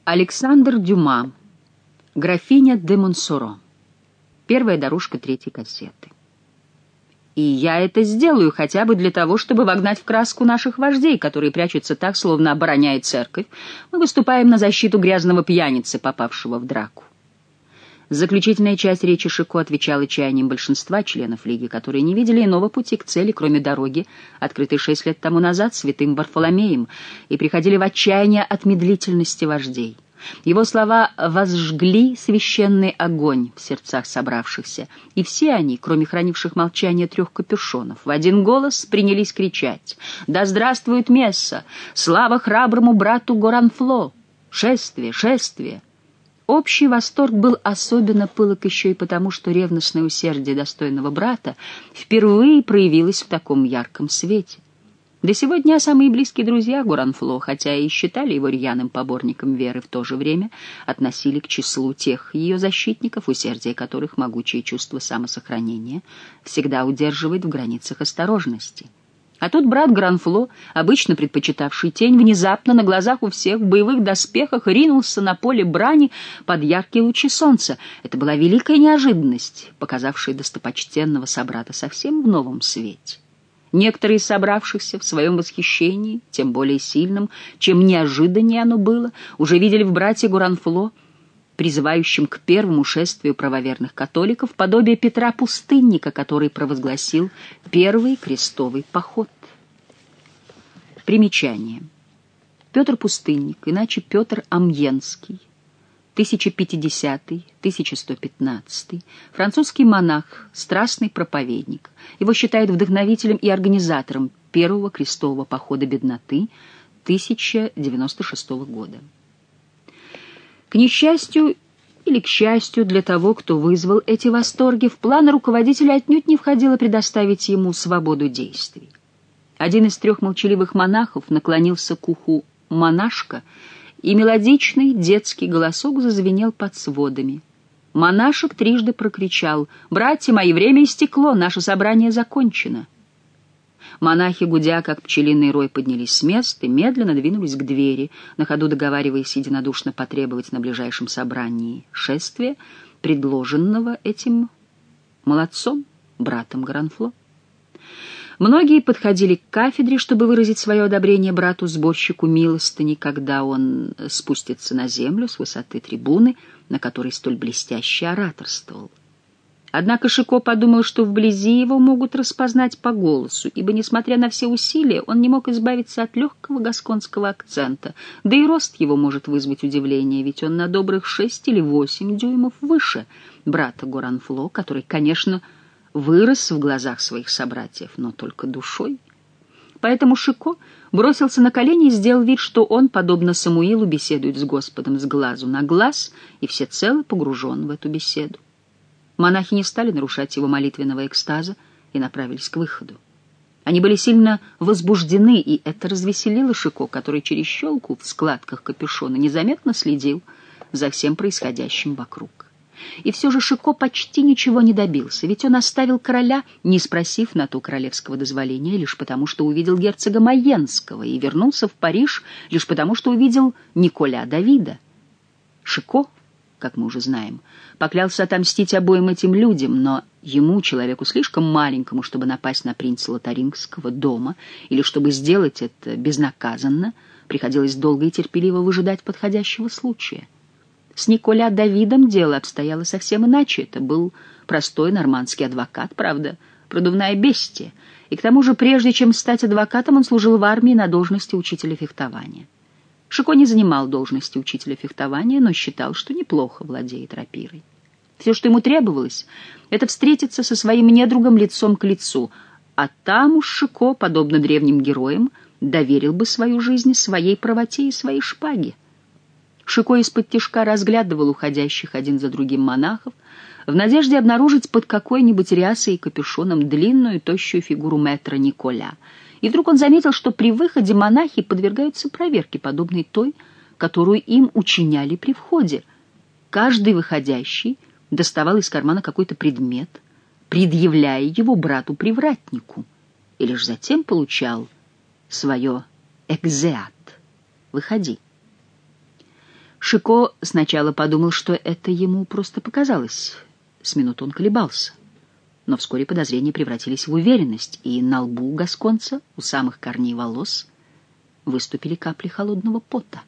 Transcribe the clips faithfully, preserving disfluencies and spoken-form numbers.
Александр Дюма. Графиня де Монсоро. Первая дорожка третьей кассеты. И я это сделаю хотя бы для того, чтобы вогнать в краску наших вождей, которые прячутся так, словно обороняя церковь. Мы выступаем на защиту грязного пьяницы, попавшего в драку. Заключительная часть речи Шико отвечала чаяниям большинства членов Лиги, которые не видели иного пути к цели, кроме дороги, открытой шесть лет тому назад святым Варфоломеем, и приходили в отчаяние от медлительности вождей. Его слова возжгли священный огонь в сердцах собравшихся, и все они, кроме хранивших молчание трех капюшонов, в один голос принялись кричать: «Да здравствует Месса! Слава храброму брату Горанфло! Шествие! Шествие!» Общий восторг был особенно пылок еще и потому, что ревностное усердие достойного брата впервые проявилось в таком ярком свете. До сего дня самые близкие друзья Горанфло, хотя и считали его рьяным поборником веры, в то же время относили к числу тех ее защитников, усердие которых, могучее чувство самосохранения, всегда удерживает в границах осторожности. А тут брат Горанфло, обычно предпочитавший тень, внезапно на глазах у всех в боевых доспехах ринулся на поле брани под яркие лучи солнца. Это была великая неожиданность, показавшая достопочтенного собрата совсем в новом свете. Некоторые из собравшихся в своем восхищении, тем более сильным, чем неожиданнее оно было, уже видели в брате Горанфло, призывающим к первому шествию правоверных католиков, подобие Петра Пустынника, который провозгласил первый крестовый поход. Примечание. Петр Пустынник, иначе Петр Амьенский, тысяча пятидесятый — тысяча сто пятнадцатый, французский монах, страстный проповедник. Его считают вдохновителем и организатором первого крестового похода бедноты тысяча девяносто шестого года. К несчастью или к счастью для того, кто вызвал эти восторги, в планы руководителя отнюдь не входило предоставить ему свободу действий. Один из трех молчаливых монахов наклонился к уху монашка, и мелодичный детский голосок зазвенел под сводами. Монашек трижды прокричал: «Братья мои, время истекло, наше собрание закончено». Монахи, гудя, как пчелиный рой, поднялись с места и медленно двинулись к двери, на ходу договариваясь единодушно потребовать на ближайшем собрании шествия, предложенного этим молодцом, братом Горанфло. Многие подходили к кафедре, чтобы выразить свое одобрение брату-сборщику милостыни, когда он спустится на землю с высоты трибуны, на которой столь блестяще ораторствовал. Однако Шико подумал, что вблизи его могут распознать по голосу, ибо, несмотря на все усилия, он не мог избавиться от легкого гасконского акцента, да и рост его может вызвать удивление, ведь он на добрых шесть или восемь дюймов выше брата Горанфло, который, конечно, вырос в глазах своих собратьев, но только душой. Поэтому Шико бросился на колени и сделал вид, что он, подобно Самуилу, беседует с Господом с глазу на глаз и всецело погружен в эту беседу. Монахи не стали нарушать его молитвенного экстаза и направились к выходу. Они были сильно возбуждены, и это развеселило Шико, который через щелку в складках капюшона незаметно следил за всем происходящим вокруг. И все же Шико почти ничего не добился, ведь он оставил короля, не спросив на то королевского дозволения, лишь потому, что увидел герцога Майенского, и вернулся в Париж лишь потому, что увидел Николя Давида. Шико, как мы уже знаем, поклялся отомстить обоим этим людям, но ему, человеку слишком маленькому, чтобы напасть на принца Лотарингского дома, или чтобы сделать это безнаказанно, приходилось долго и терпеливо выжидать подходящего случая. С Николя Давидом дело обстояло совсем иначе. Это был простой нормандский адвокат, правда, продувная бестия, и к тому же, прежде чем стать адвокатом, он служил в армии на должности учителя фехтования. Шико не занимал должности учителя фехтования, но считал, что неплохо владеет рапирой. Все, что ему требовалось, это встретиться со своим недругом лицом к лицу, а там уж Шико, подобно древним героям, доверил бы свою жизнь своей правоте и своей шпаге. Шико из-под тишка разглядывал уходящих один за другим монахов в надежде обнаружить под какой-нибудь рясой и капюшоном длинную, тощую фигуру мэтра Николя. И вдруг он заметил, что при выходе монахи подвергаются проверке, подобной той, которую им учиняли при входе. Каждый выходящий доставал из кармана какой-то предмет, предъявляя его брату-привратнику, и лишь затем получал свое «экзеат» — «выходи». Шико сначала подумал, что это ему просто показалось. С минуту он колебался. Но вскоре подозрения превратились в уверенность, и на лбу гасконца, у самых корней волос, выступили капли холодного пота.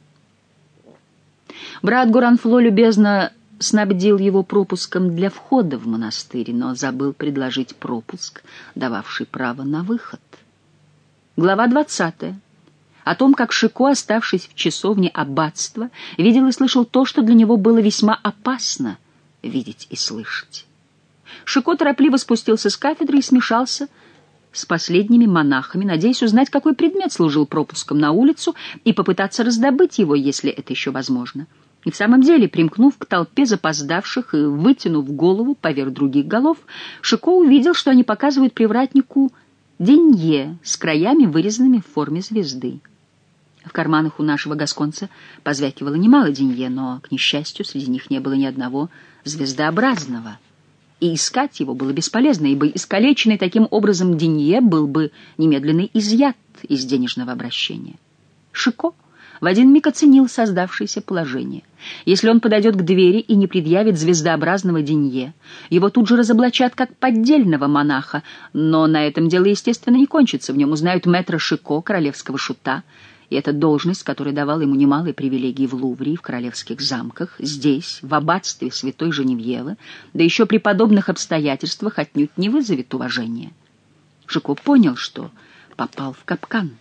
Брат Горанфло любезно снабдил его пропуском для входа в монастырь, но забыл предложить пропуск, дававший право на выход. Глава двадцатая. О том, как Шико, оставшись в часовне аббатства, видел и слышал то, что для него было весьма опасно видеть и слышать. Шико торопливо спустился с кафедры и смешался с последними монахами, надеясь узнать, какой предмет служил пропуском на улицу, и попытаться раздобыть его, если это еще возможно. И в самом деле, примкнув к толпе запоздавших и вытянув голову поверх других голов, Шико увидел, что они показывают привратнику денье с краями, вырезанными в форме звезды. В карманах у нашего гасконца позвякивало немало денье, но, к несчастью, среди них не было ни одного звездообразного. И искать его было бесполезно, ибо искалеченный таким образом денье был бы немедленно изъят из денежного обращения. Шико в один миг оценил создавшееся положение. Если он подойдет к двери и не предъявит звездообразного денье, его тут же разоблачат как поддельного монаха, но на этом дело, естественно, не кончится. В нем узнают мэтра Шико, королевского шута, и эта должность, которая давала ему немалые привилегии в Лувре и в королевских замках, здесь, в аббатстве святой Женевьевы, да еще при подобных обстоятельствах отнюдь не вызовет уважения. Шико понял, что попал в капкан.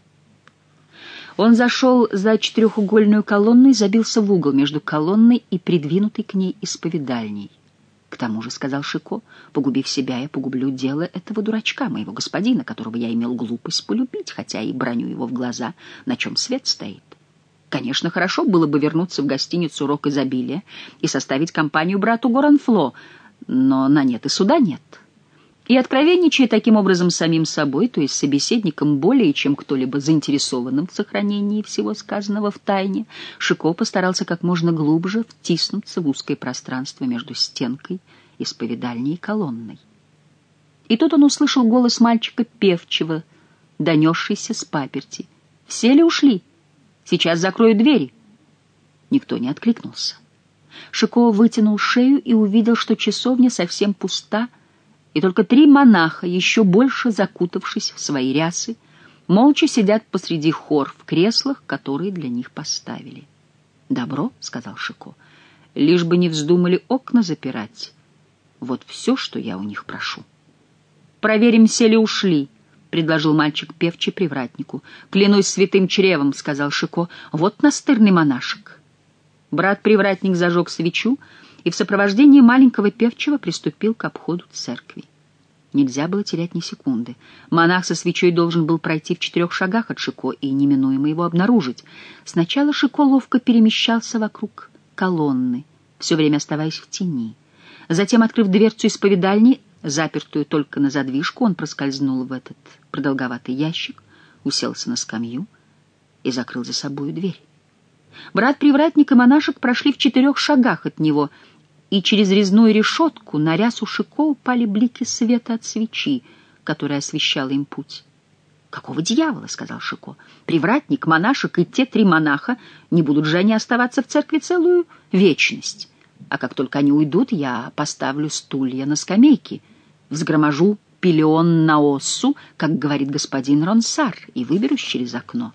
Он зашел за четырехугольную колонну и забился в угол между колонной и придвинутой к ней исповедальней. «К тому же, — сказал Шико, — погубив себя, я погублю дело этого дурачка, моего господина, которого я имел глупость полюбить, хотя и браню его в глаза, на чем свет стоит. Конечно, хорошо было бы вернуться в гостиницу «Рок изобилия» и составить компанию брату Горанфло, но на нет и суда нет». И, откровенничая таким образом самим собой, то есть собеседником более чем кто-либо заинтересованным в сохранении всего сказанного в тайне, Шико постарался как можно глубже втиснуться в узкое пространство между стенкой, исповедальней и колонной. И тут он услышал голос мальчика певчего, донесшийся с паперти. «Все ли ушли? Сейчас закрою двери». Никто не откликнулся. Шико вытянул шею и увидел, что часовня совсем пуста, и только три монаха, еще больше закутавшись в свои рясы, молча сидят посреди хор в креслах, которые для них поставили. «Добро», — сказал Шико, — «лишь бы не вздумали окна запирать. Вот все, что я у них прошу». «Проверим, все ли ушли», — предложил мальчик певчий привратнику. «Клянусь святым чревом», — сказал Шико, — «вот настырный монашек». Брат-привратник зажег свечу и в сопровождении маленького певчего приступил к обходу церкви. Нельзя было терять ни секунды. Монах со свечой должен был пройти в четырех шагах от Шико и неминуемо его обнаружить. Сначала Шико ловко перемещался вокруг колонны, все время оставаясь в тени. Затем, открыв дверцу исповедальни, запертую только на задвижку, он проскользнул в этот продолговатый ящик, уселся на скамью и закрыл за собою дверь. Брат-привратник и монашек прошли в четырех шагах от него, и через резную решетку на рясу Шико упали блики света от свечи, которая освещала им путь. «Какого дьявола?» — сказал Шико. «Привратник, монашек и те три монаха, не будут же они оставаться в церкви целую вечность. А как только они уйдут, я поставлю стулья на скамейки, взгроможу пилион на оссу, как говорит господин Ронсар, и выберусь через окно».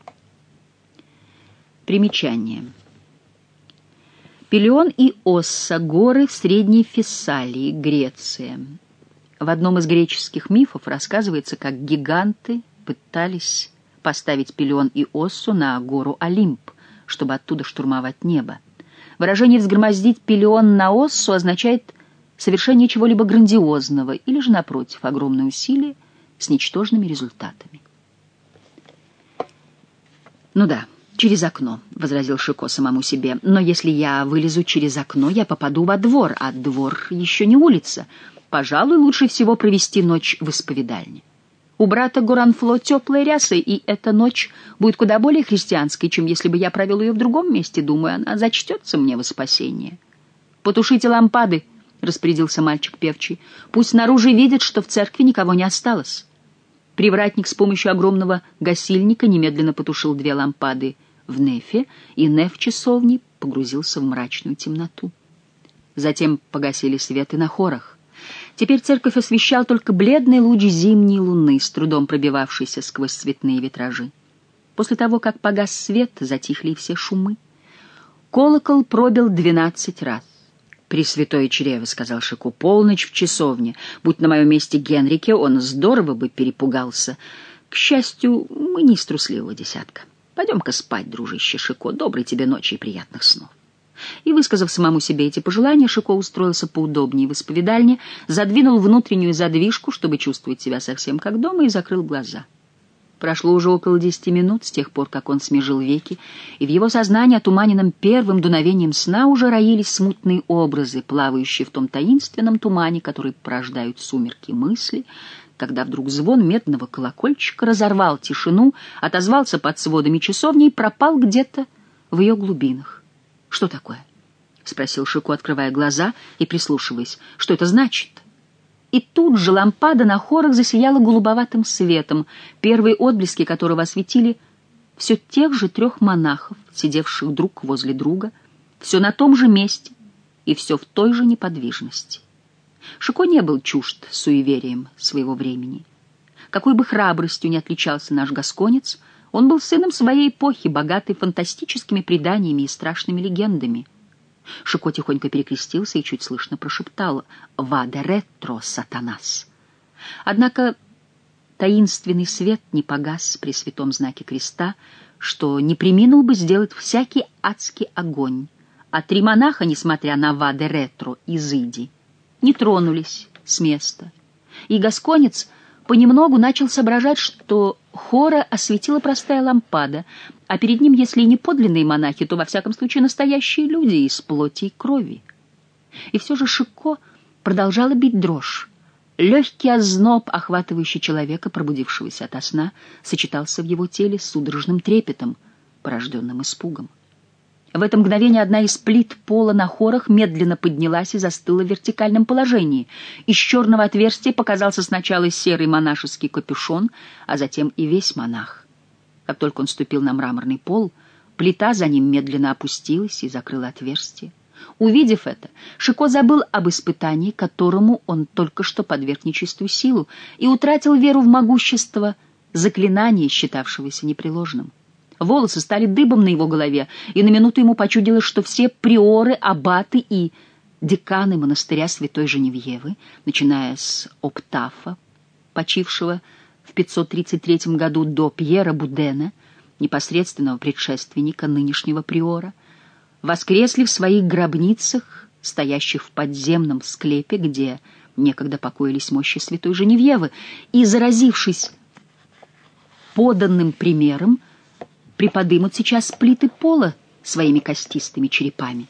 Примечание. Пелион и Осса — горы в Средней Фессалии, Греция. В одном из греческих мифов рассказывается, как гиганты пытались поставить Пелион и Оссу на гору Олимп, чтобы оттуда штурмовать небо. Выражение «взгромоздить Пелион на Оссу» означает совершение чего-либо грандиозного или же, напротив, огромные усилия с ничтожными результатами. «Ну да, через окно», — возразил Шико самому себе. «Но если я вылезу через окно, я попаду во двор, а двор еще не улица. Пожалуй, лучше всего провести ночь в исповедальне. У брата Горанфло теплая ряса, и эта ночь будет куда более христианской, чем если бы я провел ее в другом месте. Думаю, она зачтется мне во спасение». «Потушите лампады», — распорядился мальчик певчий. «Пусть снаружи видят, что в церкви никого не осталось». Привратник с помощью огромного гасильника немедленно потушил две лампады в нефе и неф часовни погрузился в мрачную темноту. Затем погасили свет и на хорах. Теперь церковь освещал только бледный луч зимней луны, с трудом пробивавшийся сквозь цветные витражи. После того, как погас свет, затихли и все шумы. Колокол пробил двенадцать раз. «Пресвятое чрево», — сказал Шико, — «полночь в часовне. Будь на моем месте Генрике, он здорово бы перепугался. К счастью, мы не из трусливого десятка. Пойдем-ка спать, дружище Шико. Доброй тебе ночи и приятных снов». И, высказав самому себе эти пожелания, Шико устроился поудобнее в исповедальне, задвинул внутреннюю задвижку, чтобы чувствовать себя совсем как дома, и закрыл глаза. Прошло уже около десяти минут с тех пор, как он смежил веки, и в его сознании, отуманенном первым дуновением сна, уже роились смутные образы, плавающие в том таинственном тумане, который порождают сумерки мысли, когда вдруг звон медного колокольчика разорвал тишину, отозвался под сводами часовни и пропал где-то в ее глубинах. «Что такое?» — спросил Шико, открывая глаза и прислушиваясь. «Что это значит?» И тут же лампада на хорах засияла голубоватым светом, первые отблески которого осветили все тех же трех монахов, сидевших друг возле друга, все на том же месте и все в той же неподвижности. Шико не был чужд суеверием своего времени. Какой бы храбростью ни отличался наш гасконец, он был сыном своей эпохи, богатой фантастическими преданиями и страшными легендами. Шико тихонько перекрестился и чуть слышно прошептал «Ваде ретро, сатанас». Однако таинственный свет не погас при святом знаке креста, что не преминул бы сделать всякий адский огонь, а три монаха, несмотря на «Ваде ретро» изыди, не тронулись с места. И гасконец понемногу начал соображать, что хора осветила простая лампада, а перед ним, если и не подлинные монахи, то, во всяком случае, настоящие люди из плоти и крови. И все же Шико продолжала бить дрожь. Легкий озноб, охватывающий человека, пробудившегося ото сна, сочетался в его теле с судорожным трепетом, порожденным испугом. В это мгновение одна из плит пола на хорах медленно поднялась и застыла в вертикальном положении. Из черного отверстия показался сначала серый монашеский капюшон, а затем и весь монах. Как только он ступил на мраморный пол, плита за ним медленно опустилась и закрыла отверстие. Увидев это, Шико забыл об испытании, которому он только что подверг нечистую силу, и утратил веру в могущество заклинания, считавшегося непреложным. Волосы стали дыбом на его голове, и на минуту ему почудилось, что все приоры, аббаты и деканы монастыря святой Женевьевы, начиная с Оптафа, почившего в пятьсот тридцать третьем году, до Пьера Будена, непосредственного предшественника нынешнего приора, воскресли в своих гробницах, стоящих в подземном склепе, где некогда покоились мощи святой Женевьевы, и, заразившись поданным примером, приподымут сейчас плиты пола своими костистыми черепами.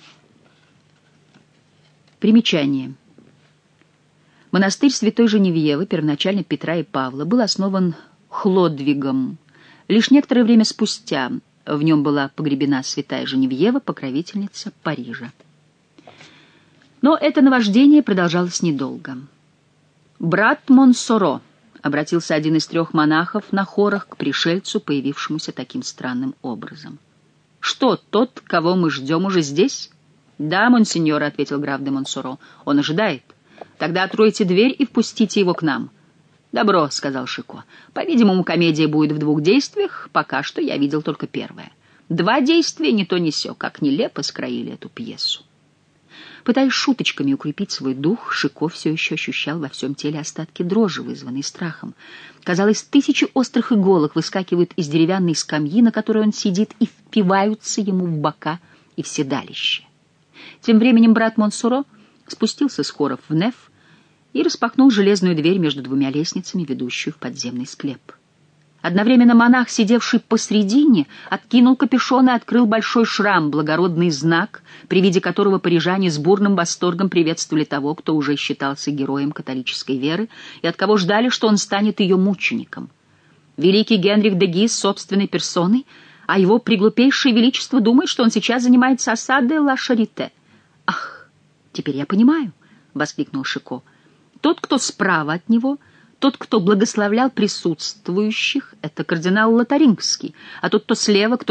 Примечание. Монастырь святой Женевьевы, первоначально Петра и Павла, был основан Хлодвигом. Лишь некоторое время спустя в нем была погребена святая Женевьева, покровительница Парижа. Но это наваждение продолжалось недолго. «Брат Монсоро», — обратился один из трех монахов на хорах к пришельцу, появившемуся таким странным образом. «Что, тот, кого мы ждем, уже здесь?» «Да, монсеньор», — ответил граф де Монсоро, — «он ожидает. Тогда откройте дверь и впустите его к нам». «Добро», — сказал Шико. «По-видимому, комедия будет в двух действиях. Пока что я видел только первое. Два действия ни то ни сё, как нелепо скроили эту пьесу». Пытаясь шуточками укрепить свой дух, Шико все еще ощущал во всем теле остатки дрожи, вызванной страхом. Казалось, тысячи острых иголок выскакивают из деревянной скамьи, на которой он сидит, и впиваются ему в бока и в седалище. Тем временем брат Монсоро спустился с хоров в неф и распахнул железную дверь между двумя лестницами, ведущую в подземный склеп. Одновременно монах, сидевший посредине, откинул капюшон и открыл большой шрам, благородный знак, при виде которого парижане с бурным восторгом приветствовали того, кто уже считался героем католической веры, и от кого ждали, что он станет ее мучеником. Великий Генрих де Гиз собственной персоной, а его приглупейшее величество думает, что он сейчас занимается осадой Ла Шарите. «Ах, теперь я понимаю», — воскликнул Шико. «Тот, кто справа от него, тот, кто благословлял присутствующих, — это кардинал Лотарингский, а тот, кто слева, кто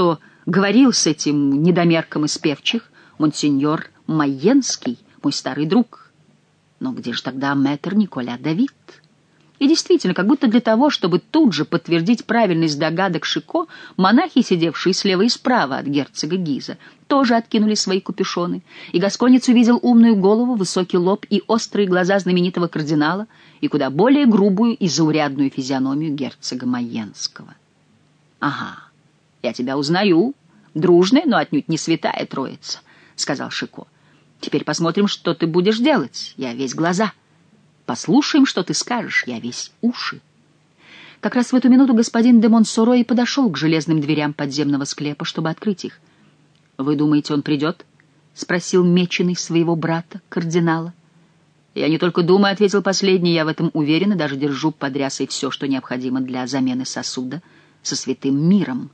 говорил с этим недомерком из певчих, монсеньор Майенский, мой старый друг. Но где же тогда мэтр Николя Давид? И действительно, как будто для того, чтобы тут же подтвердить правильность догадок Шико, монахи, сидевшие слева и справа от герцога Гиза, тоже откинули свои капюшоны, и гасконец увидел умную голову, высокий лоб и острые глаза знаменитого кардинала и куда более грубую и заурядную физиономию герцога Майенского. «Ага, я тебя узнаю. Дружная, но отнюдь не святая троица», — сказал Шико. «Теперь посмотрим, что ты будешь делать. Я весь глаза. Послушаем, что ты скажешь. Я весь уши». Как раз в эту минуту господин де Монсоро и подошел к железным дверям подземного склепа, чтобы открыть их. «Вы думаете, он придет?» — спросил меченый своего брата, кардинала. «Я не только думаю», — ответил последний, — «я в этом уверен и даже держу под рясой все, что необходимо для замены сосуда со святым миром».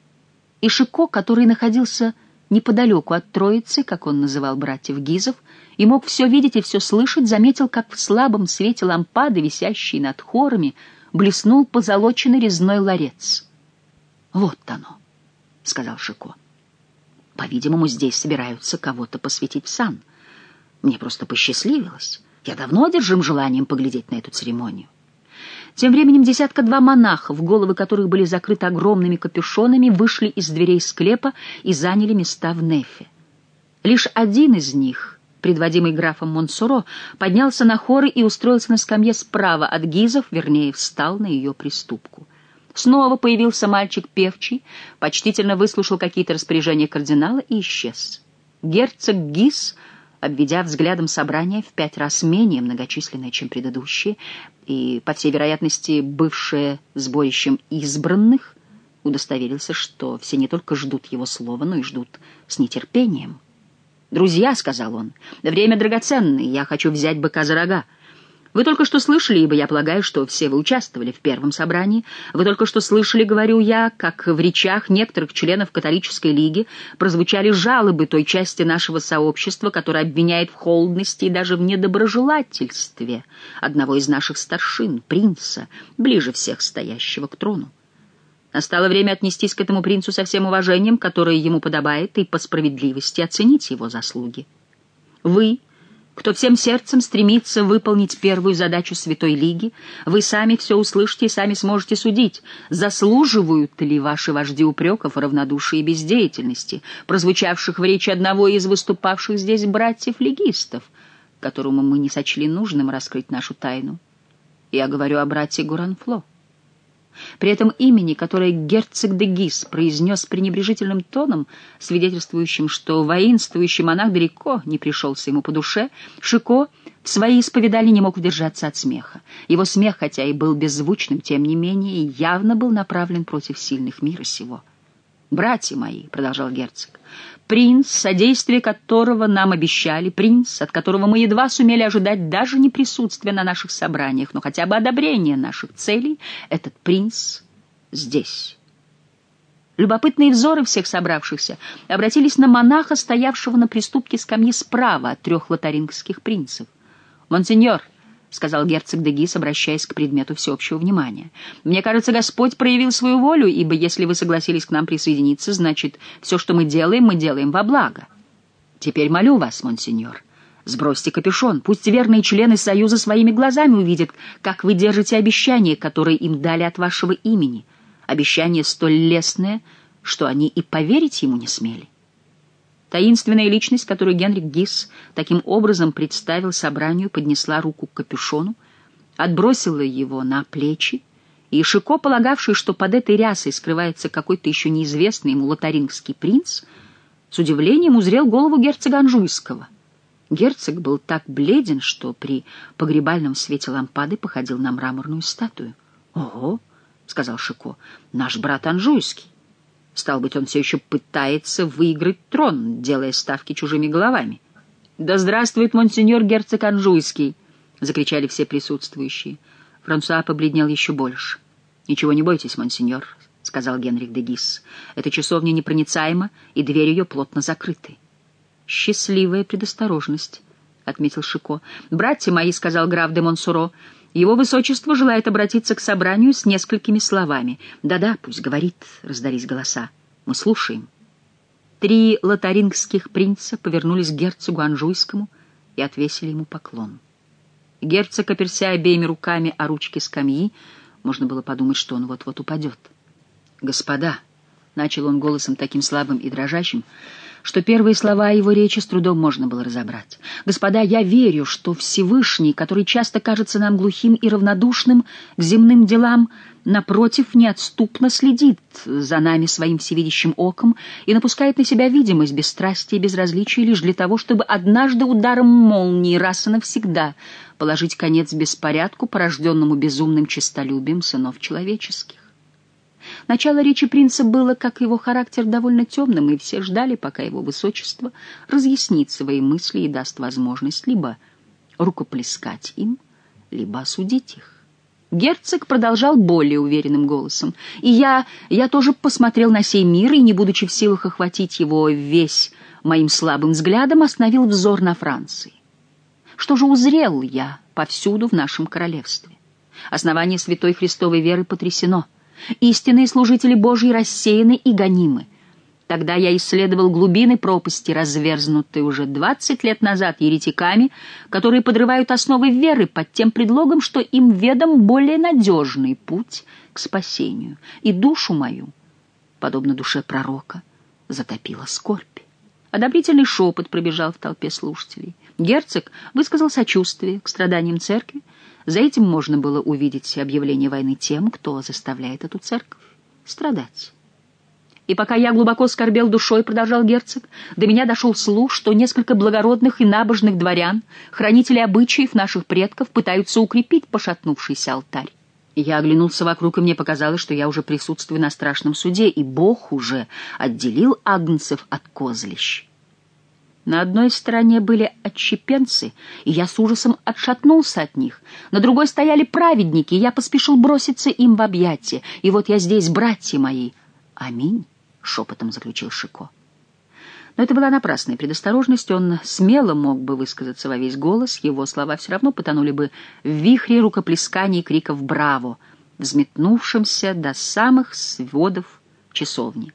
И Шико, который находился неподалеку от Троицы, как он называл братьев Гизов, и мог все видеть и все слышать, заметил, как в слабом свете лампады, висящей над хорами, блеснул позолоченный резной ларец. «Вот оно», — сказал Шико. «По-видимому, здесь собираются кого-то посвятить в сан. Мне просто посчастливилось. Я давно одержим желанием поглядеть на эту церемонию». Тем временем десятка-два монахов, головы которых были закрыты огромными капюшонами, вышли из дверей склепа и заняли места в нефе. Лишь один из них, предводимый графом Монсоро, поднялся на хоры и устроился на скамье справа от Гизов, вернее, встал на ее приступку. Снова появился мальчик певчий, почтительно выслушал какие-то распоряжения кардинала и исчез. Герцог Гиз, обведя взглядом собрание в пять раз менее многочисленное, чем предыдущие, и, по всей вероятности, бывшее сборищем избранных, удостоверился, что все не только ждут его слова, но и ждут с нетерпением. «Друзья», — сказал он, — «время драгоценное, я хочу взять быка за рога. Вы только что слышали, ибо я полагаю, что все вы участвовали в первом собрании, вы только что слышали, говорю я, как в речах некоторых членов католической лиги прозвучали жалобы той части нашего сообщества, которая обвиняет в холодности и даже в недоброжелательстве одного из наших старшин, принца, ближе всех стоящего к трону. Настало время отнестись к этому принцу со всем уважением, которое ему подобает, и по справедливости оценить его заслуги. Вы, кто всем сердцем стремится выполнить первую задачу Святой Лиги, вы сами все услышите и сами сможете судить, заслуживают ли ваши вожди упреков, равнодушия и бездеятельности, прозвучавших в речи одного из выступавших здесь братьев-лигистов, которому мы не сочли нужным раскрыть нашу тайну. Я говорю о брате Гуранфло. При этом имени, которое герцог де Гиз произнес пренебрежительным тоном, свидетельствующим, что воинствующий монах далеко не пришелся ему по душе, Шико в своей исповедальне не мог удержаться от смеха. Его смех, хотя и был беззвучным, тем не менее явно был направлен против сильных мира сего. «Братья мои», — продолжал герцог, — «принц, содействие которого нам обещали, принц, от которого мы едва сумели ожидать даже не присутствия на наших собраниях, но хотя бы одобрения наших целей, этот принц здесь». Любопытные взоры всех собравшихся обратились на монаха, стоявшего на приступке скамьи справа от трех лотарингских принцев. «Монсеньор», — сказал герцог де Гиз, обращаясь к предмету всеобщего внимания, — «мне кажется, Господь проявил свою волю, ибо если вы согласились к нам присоединиться, значит, все, что мы делаем, мы делаем во благо. Теперь молю вас, монсеньор, сбросьте капюшон, пусть верные члены Союза своими глазами увидят, как вы держите обещание, которое им дали от вашего имени, обещание столь лестное, что они и поверить ему не смели». Таинственная личность, которую Генрих Гиз таким образом представил собранию, поднесла руку к капюшону, отбросила его на плечи, и Шико, полагавший, что под этой рясой скрывается какой-то еще неизвестный ему лотарингский принц, с удивлением узрел голову герцога Анжуйского. Герцог был так бледен, что при погребальном свете лампады походил на мраморную статую. «Ого!» — сказал Шико, — «наш брат Анжуйский. Стал быть, он все еще пытается выиграть трон, делая ставки чужими головами». «Да здравствует монсеньор герцог Анжуйский!» — закричали все присутствующие. Франсуа побледнел еще больше. «Ничего не бойтесь, монсеньор», — сказал Генрих де Гиз. «Эта часовня непроницаема, и двери ее плотно закрыты». «Счастливая предосторожность», — отметил Шико. «Братья мои», — сказал граф де Монсоро, — «его высочество желает обратиться к собранию с несколькими словами». «Да-да, пусть говорит», — раздались голоса. «Мы слушаем». Три лотарингских принца повернулись к герцогу Анжуйскому и отвесили ему поклон. Герцог, оперся обеими руками о ручки скамьи, можно было подумать, что он вот-вот упадет. «Господа», — начал он голосом таким слабым и дрожащим, что первые слова его речи с трудом можно было разобрать. «Господа, я верю, что Всевышний, который часто кажется нам глухим и равнодушным к земным делам, напротив, неотступно следит за нами своим всевидящим оком и напускает на себя видимость бесстрастия и безразличия лишь для того, чтобы однажды ударом молнии раз и навсегда положить конец беспорядку, порожденному безумным честолюбием сынов человеческих». Начало речи принца было, как его характер, довольно темным, и все ждали, пока его высочество разъяснит свои мысли и даст возможность либо рукоплескать им, либо осудить их. Герцог продолжал более уверенным голосом. «И я, я тоже посмотрел на сей мир, и, не будучи в силах охватить его весь моим слабым взглядом, остановил взор на Франции. Что же узрел я повсюду в нашем королевстве? Основание святой Христовой веры потрясено. Истинные служители Божьи рассеяны и гонимы. Тогда я исследовал глубины пропасти, разверзнутые уже двадцать лет назад еретиками, которые подрывают основы веры под тем предлогом, что им ведом более надежный путь к спасению. И душу мою, подобно душе пророка, затопила скорбь». Одобрительный шепот пробежал в толпе слушателей. Герцог высказал сочувствие к страданиям церкви. За этим можно было увидеть объявление войны тем, кто заставляет эту церковь страдать. «И пока я глубоко скорбел душой, — продолжал герцог, — до меня дошел слух, что несколько благородных и набожных дворян, хранителей обычаев наших предков, пытаются укрепить пошатнувшийся алтарь. Я оглянулся вокруг, и мне показалось, что я уже присутствую на страшном суде, и Бог уже отделил агнцев от козлищ. На одной стороне были отщепенцы, и я с ужасом отшатнулся от них. На другой стояли праведники, и я поспешил броситься им в объятия. И вот я здесь, братья мои. Аминь, — шепотом заключил Шико. Но это была напрасная предосторожность. Он смело мог бы высказаться во весь голос, его слова все равно потонули бы в вихре рукоплесканий и криков «Браво!», взметнувшимся до самых сводов часовни.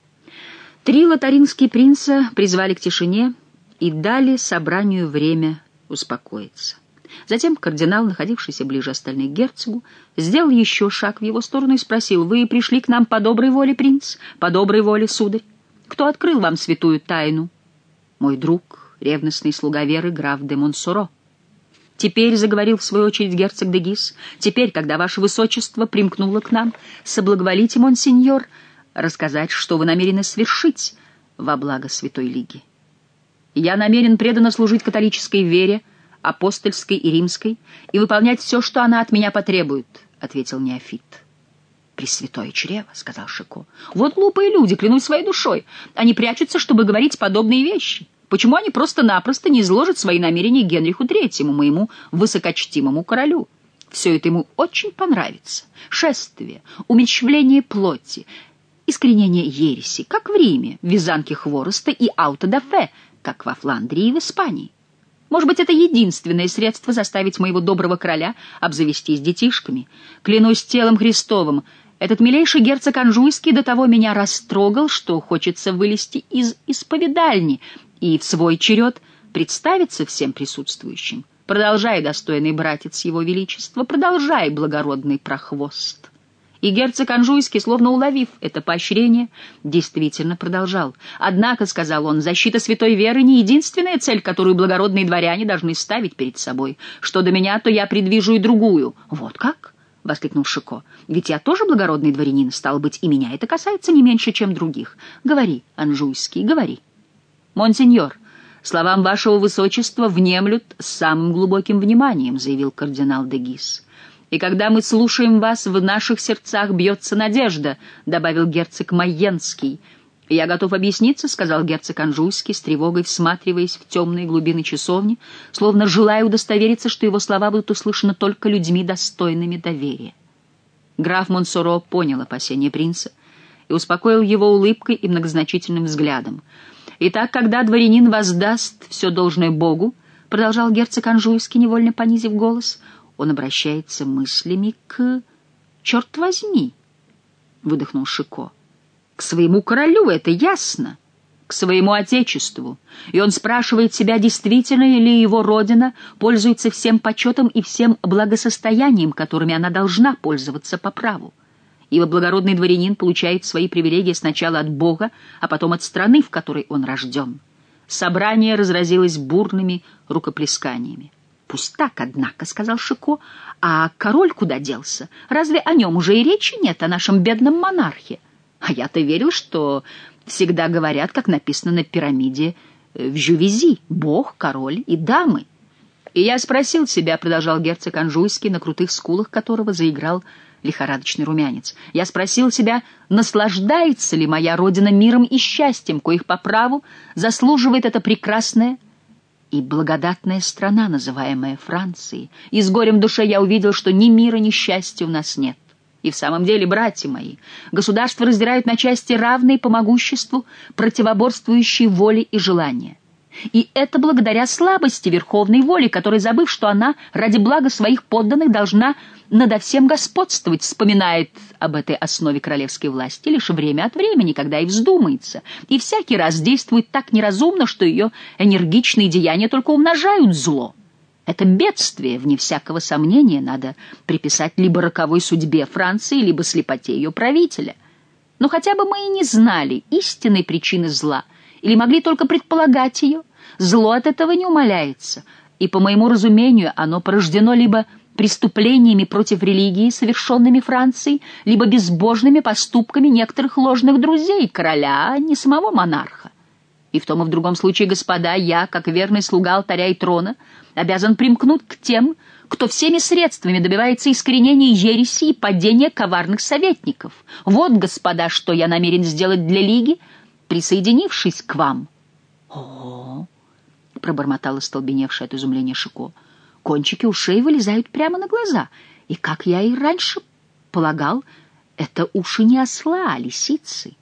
Три лотарингские принца призвали к тишине и дали собранию время успокоиться. Затем кардинал, находившийся ближе остальных к герцогу, сделал еще шаг в его сторону и спросил: «Вы пришли к нам по доброй воле, принц? По доброй воле, сударь? Кто открыл вам святую тайну?» «Мой друг, ревностный слуга веры, граф де Монсоро». «Теперь, — заговорил в свою очередь герцог де Гис, — теперь, когда ваше высочество примкнуло к нам, соблаговолите, монсеньор, рассказать, что вы намерены свершить во благо Святой Лиги». «Я намерен преданно служить католической вере, апостольской и римской, и выполнять все, что она от меня потребует», — ответил неофит. «Пресвятое чрево», — сказал Шико. «Вот глупые люди, клянусь своей душой. Они прячутся, чтобы говорить подобные вещи. Почему они просто-напросто не изложат свои намерения Генриху Третьему, моему высокочтимому королю? Все это ему очень понравится. Шествие, умерщвление плоти, искоренение ереси, как в Риме, вязанки хвороста и аутодафе, как во Фландрии и в Испании. Может быть, это единственное средство заставить моего доброго короля обзавестись детишками. Клянусь телом Христовым, этот милейший герцог Анжуйский до того меня растрогал, что хочется вылезти из исповедальни и в свой черед представиться всем присутствующим. Продолжай, достойный братец его величества, продолжай, благородный прохвост». И герцог Анжуйский, словно уловив это поощрение, действительно продолжал. «Однако, — сказал он, — защита святой веры не единственная цель, которую благородные дворяне должны ставить перед собой. Что до меня, то я предвижу и другую». «Вот как?» — воскликнул Шико. «Ведь я тоже благородный дворянин, стало быть, и меня это касается не меньше, чем других. Говори, Анжуйский, говори». «Монсеньор, словам вашего высочества внемлют с самым глубоким вниманием», — заявил кардинал де Гис. «И когда мы слушаем вас, в наших сердцах бьется надежда», — добавил герцог Майенский. «Я готов объясниться», — сказал герцог Анжуйский, с тревогой всматриваясь в темные глубины часовни, словно желая удостовериться, что его слова будут услышаны только людьми, достойными доверия. Граф Монсоро понял опасения принца и успокоил его улыбкой и многозначительным взглядом. «Итак, когда дворянин воздаст все должное Богу», — продолжал герцог Анжуйский, невольно понизив голос, — «он обращается мыслями к... черт возьми!» — выдохнул Шико. «К своему королю, это ясно. к своему отечеству, и он спрашивает себя, действительно ли его родина пользуется всем почетом и всем благосостоянием, которыми она должна пользоваться по праву. Ибо благородный дворянин получает свои привилегии сначала от Бога, а потом от страны, в которой он рожден. Собрание разразилось бурными рукоплесканиями. «Пусть так, однако», — сказал Шико, — «а король куда делся? Разве о нем уже и речи нет, о нашем бедном монархе? А я-то верил, что всегда говорят, как написано на пирамиде в Жювези: Бог, король и дамы». И я спросил себя, — продолжал герцог Анжуйский, на крутых скулах которого заиграл лихорадочный румянец, — я спросил себя, наслаждается ли моя родина миром и счастьем, коих по праву заслуживает эта прекрасная и благодатная страна, называемая Францией. И с горем в душе я увидел, что ни мира, ни счастья у нас нет. И в самом деле, братья мои, государства раздирают на части равные по могуществу, противоборствующие воле и желания. И это благодаря слабости верховной воли, которая, забыв, что она ради блага своих подданных должна надо всем господствовать, вспоминает об этой основе королевской власти лишь время от времени, когда и вздумается, и всякий раз действует так неразумно, что ее энергичные деяния только умножают зло. Это бедствие, вне всякого сомнения, надо приписать либо роковой судьбе Франции, либо слепоте ее правителя. Но хотя бы мы и не знали истинной причины зла, или могли только предполагать ее, зло от этого не умаляется, и, по моему разумению, оно порождено либо преступлениями против религии, совершенными Францией, либо безбожными поступками некоторых ложных друзей короля, а не самого монарха. И в том и в другом случае, господа, я, как верный слуга алтаря и трона, обязан примкнуть к тем, кто всеми средствами добивается искоренения ереси и падения коварных советников. Вот, господа, что я намерен сделать для Лиги, присоединившись к вам. — О-о-о! — пробормотал остолбеневший от изумления Шико. — Кончики ушей вылезают прямо на глаза. И, как я и раньше полагал, это уши не осла, а лисицы.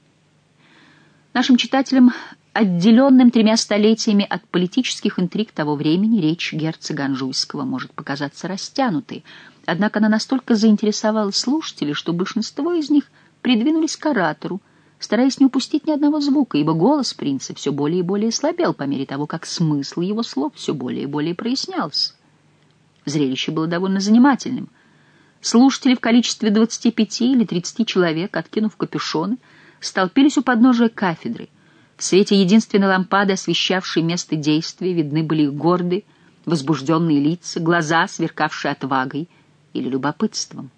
Нашим читателям, отделенным тремя столетиями от политических интриг того времени, речь герцога Анжуйского может показаться растянутой, однако она настолько заинтересовала слушателей, что большинство из них придвинулись к оратору, стараясь не упустить ни одного звука, ибо голос принца все более и более слабел по мере того, как смысл его слов все более и более прояснялся. Зрелище было довольно занимательным. Слушатели в количестве двадцати пяти или тридцати человек, откинув капюшоны, столпились у подножия кафедры. В свете единственной лампады, освещавшей место действия, видны были их гордые, возбужденные лица, глаза, сверкавшие отвагой или любопытством.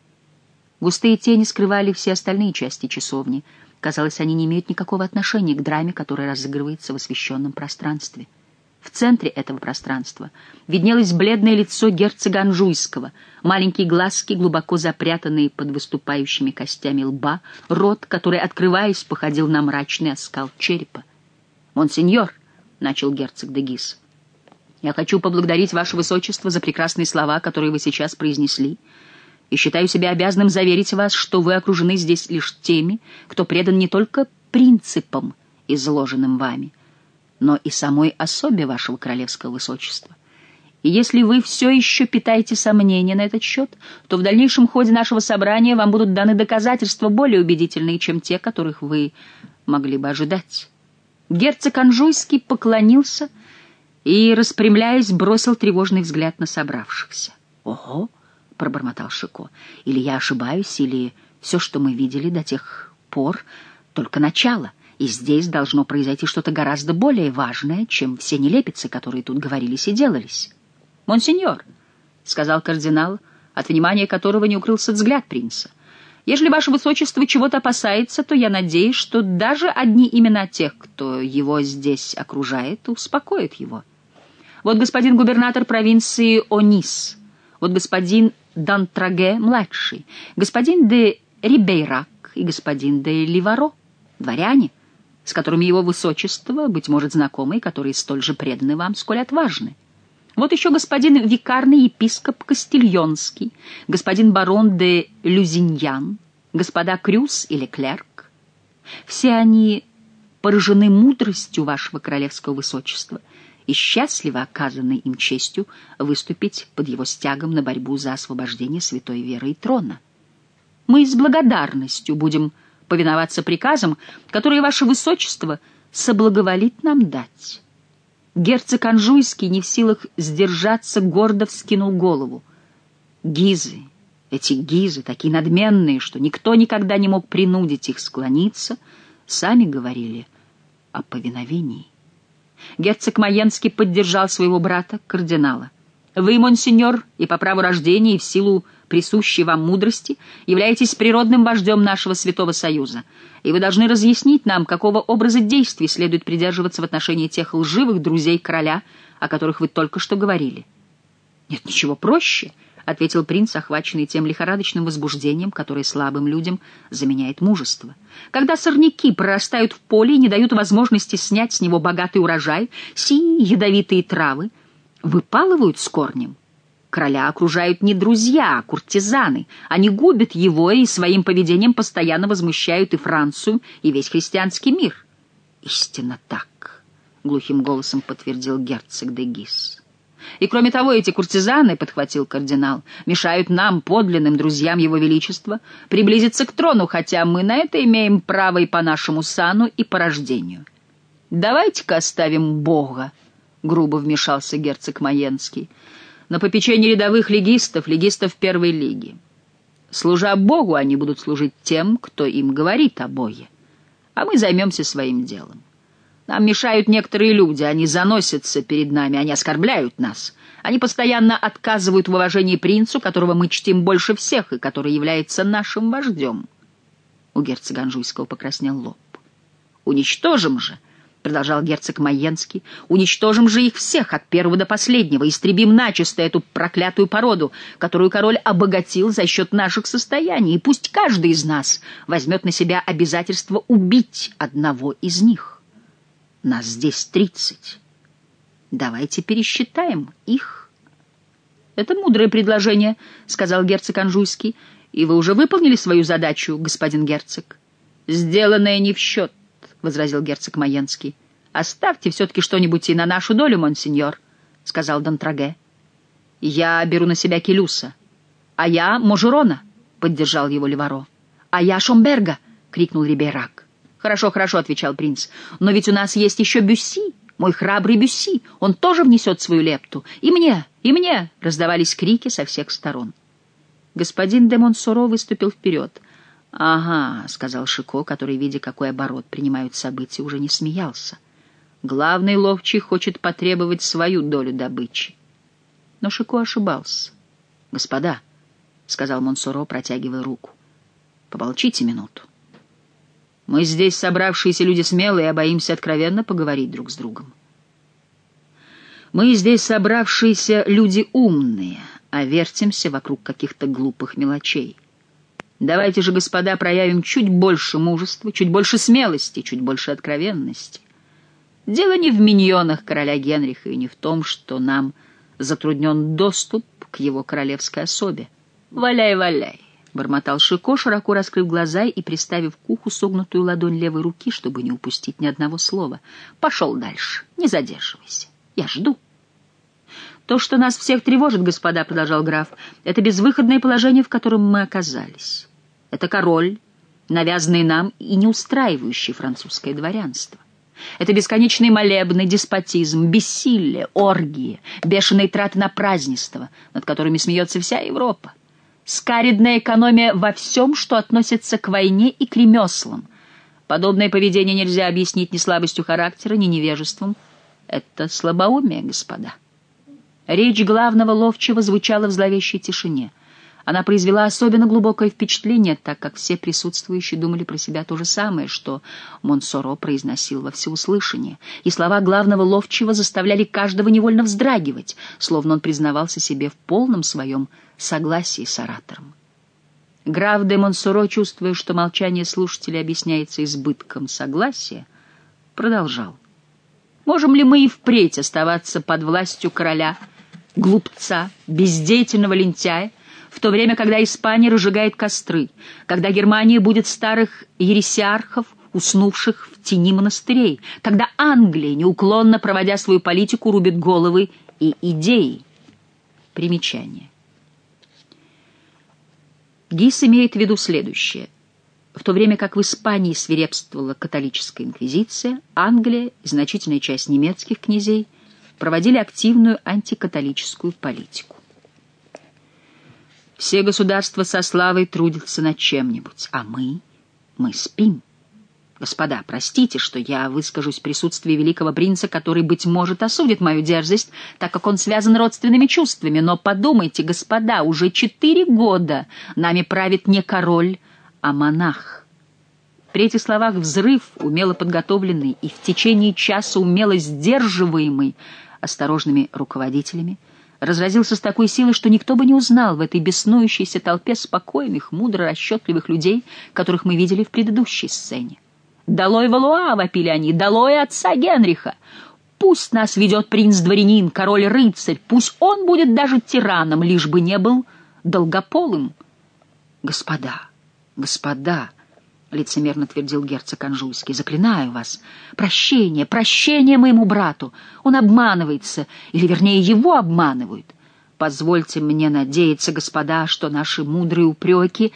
Густые тени скрывали все остальные части часовни. Казалось, они не имеют никакого отношения к драме, которая разыгрывается в освещенном пространстве. В центре этого пространства виднелось бледное лицо герцога Анжуйского, маленькие глазки, глубоко запрятанные под выступающими костями лба, рот, который, открываясь, походил на мрачный оскал черепа. «Монсеньор», — начал герцог де Гис, — «я хочу поблагодарить ваше высочество за прекрасные слова, которые вы сейчас произнесли, и считаю себя обязанным заверить вас, что вы окружены здесь лишь теми, кто предан не только принципам, изложенным вами, но и самой особе вашего королевского высочества. И если вы все еще питаете сомнения на этот счет, то в дальнейшем ходе нашего собрания вам будут даны доказательства более убедительные, чем те, которых вы могли бы ожидать». Герцог Анжуйский поклонился и, распрямляясь, бросил тревожный взгляд на собравшихся. «Ого!» — пробормотал Шико. «Или я ошибаюсь, или все, что мы видели до тех пор, только начало, и здесь должно произойти что-то гораздо более важное, чем все нелепицы, которые тут говорились и делались». «Монсеньор», — сказал кардинал, от внимания которого не укрылся взгляд принца, «ежели ваше высочество чего-то опасается, то я надеюсь, что даже одни имена тех, кто его здесь окружает, успокоят его. Вот господин губернатор провинции Онис, вот господин Д'Антраге-младший, господин де Рибейрак и господин де Ливаро, дворяне, с которыми его высочество, быть может, знакомы, и которые столь же преданы вам, сколь отважны. Вот еще господин викарный епископ Кастильонский, господин барон де Люзиньян, господа Крюс и Леклерк. Все они поражены мудростью вашего королевского высочества и счастливо оказанной им честью выступить под его стягом на борьбу за освобождение святой веры и трона. Мы с благодарностью будем повиноваться приказам, которые ваше высочество соблаговолит нам дать». Герцог Анжуйский, не в силах сдержаться, гордо вскинул голову. Гизы, эти гизы, такие надменные, что никто никогда не мог принудить их склониться, сами говорили о повиновении. Герцог Майенский поддержал своего брата, кардинала. «Вы, монсеньор, и по праву рождения, и в силу присущей вам мудрости, являетесь природным вождем нашего Святого Союза, и вы должны разъяснить нам, какого образа действий следует придерживаться в отношении тех лживых друзей короля, о которых вы только что говорили». «Нет ничего проще», — ответил принц, охваченный тем лихорадочным возбуждением, которое слабым людям заменяет мужество. «Когда сорняки прорастают в поле и не дают возможности снять с него богатый урожай, сии ядовитые травы выпалывают с корнем. Короля окружают не друзья, а куртизаны. Они губят его и своим поведением постоянно возмущают и Францию, и весь христианский мир». «Истинно так», — глухим голосом подтвердил герцог де Гис. «И кроме того, эти куртизаны, — подхватил кардинал, — мешают нам, подлинным друзьям Его Величества, приблизиться к трону, хотя мы на это имеем право и по нашему сану, и по рождению». «Давайте-ка оставим Бога», — грубо вмешался герцог Майенский, — «на попечение рядовых легистов, легистов первой лиги. Служа Богу, они будут служить тем, кто им говорит о Боге, а мы займемся своим делом. Нам мешают некоторые люди, они заносятся перед нами, они оскорбляют нас. Они постоянно отказывают в уважении принцу, которого мы чтим больше всех и который является нашим вождем». У герцога Анжуйского покраснел лоб. «Уничтожим же», — продолжал герцог Майенский, — «уничтожим же их всех, от первого до последнего, истребим начисто эту проклятую породу, которую король обогатил за счет наших состояний, и пусть каждый из нас возьмет на себя обязательство убить одного из них. Нас здесь тридцать. Давайте пересчитаем их». «Это мудрое предложение», — сказал герцог Анжуйский. «И вы уже выполнили свою задачу, господин герцог». «Сделанное не в счет», — возразил герцог Майенский. «Оставьте все-таки что-нибудь и на нашу долю, монсеньор», — сказал Д'Антраге. «Я беру на себя Келюса». «А я Можерона», — поддержал его Леваро. «А я Шомберга», — крикнул Рибейрак. «Хорошо, хорошо», — отвечал принц, — «но ведь у нас есть еще Бюсси, мой храбрый Бюсси, он тоже внесет свою лепту. И мне, и мне!» — раздавались крики со всех сторон. Господин де Монсоро выступил вперед. «Ага», — сказал Шико, который, видя, какой оборот принимают события, уже не смеялся. «Главный ловчий хочет потребовать свою долю добычи». Но Шико ошибался. «Господа», — сказал Монсоро, протягивая руку, — «помолчите минуту. Мы здесь собравшиеся люди смелые, а боимся откровенно поговорить друг с другом. Мы здесь собравшиеся люди умные, а вертимся вокруг каких-то глупых мелочей. Давайте же, господа, проявим чуть больше мужества, чуть больше смелости, чуть больше откровенности. Дело не в миньонах короля Генриха и не в том, что нам затруднен доступ к его королевской особе. Валяй, валяй», — бормотал Шико, широко раскрыв глаза и приставив к уху согнутую ладонь левой руки, чтобы не упустить ни одного слова. «Пошел дальше, не задерживайся, я жду». «То, что нас всех тревожит, господа, — продолжал граф, — это безвыходное положение, в котором мы оказались. Это король, навязанный нам и не устраивающий французское дворянство. Это бесконечные молебны, деспотизм, бессилие, оргии, бешеные траты на празднества, над которыми смеется вся Европа. Скаридная экономия во всем, что относится к войне и к ремеслам. Подобное поведение нельзя объяснить ни слабостью характера, ни невежеством. Это слабоумие, господа». Речь главного ловчего звучала в зловещей тишине. Она произвела особенно глубокое впечатление, так как все присутствующие думали про себя то же самое, что Монсоро произносил во всеуслышание, и слова главного ловчего заставляли каждого невольно вздрагивать, словно он признавался себе в полном своем согласии с оратором. Граф де Монсоро, чувствуя, что молчание слушателей объясняется избытком согласия, продолжал. «Можем ли мы и впредь оставаться под властью короля, глупца, бездеятельного лентяя, в то время, когда Испания разжигает костры, когда Германия будет старых ересиархов, уснувших в тени монастырей, когда Англия, неуклонно проводя свою политику, рубит головы и идеи?» Примечание. Гис имеет в виду следующее. В то время как в Испании свирепствовала католическая инквизиция, Англия и значительная часть немецких князей проводили активную антикатолическую политику. Все государства со славой трудятся над чем-нибудь, а мы, мы спим. Господа, простите, что я выскажусь в присутствии великого принца, который, быть может, осудит мою дерзость, так как он связан родственными чувствами, но подумайте, господа, уже четыре года нами правит не король, а монах. При этих словах взрыв, умело подготовленный и в течение часа умело сдерживаемый осторожными руководителями, разразился с такой силой, что никто бы не узнал в этой беснующейся толпе спокойных, мудро расчетливых людей, которых мы видели в предыдущей сцене. «Долой Валуа!» — вопили они. «Долой отца Генриха! Пусть нас ведет принц-дворянин, король-рыцарь, пусть он будет даже тираном, лишь бы не был долгополым!» «Господа, господа!» — лицемерно твердил герцог Анжуйский. «Заклинаю вас! Прощение, прощение моему брату! Он обманывается, или, вернее, его обманывают. Позвольте мне надеяться, господа, что наши мудрые упреки,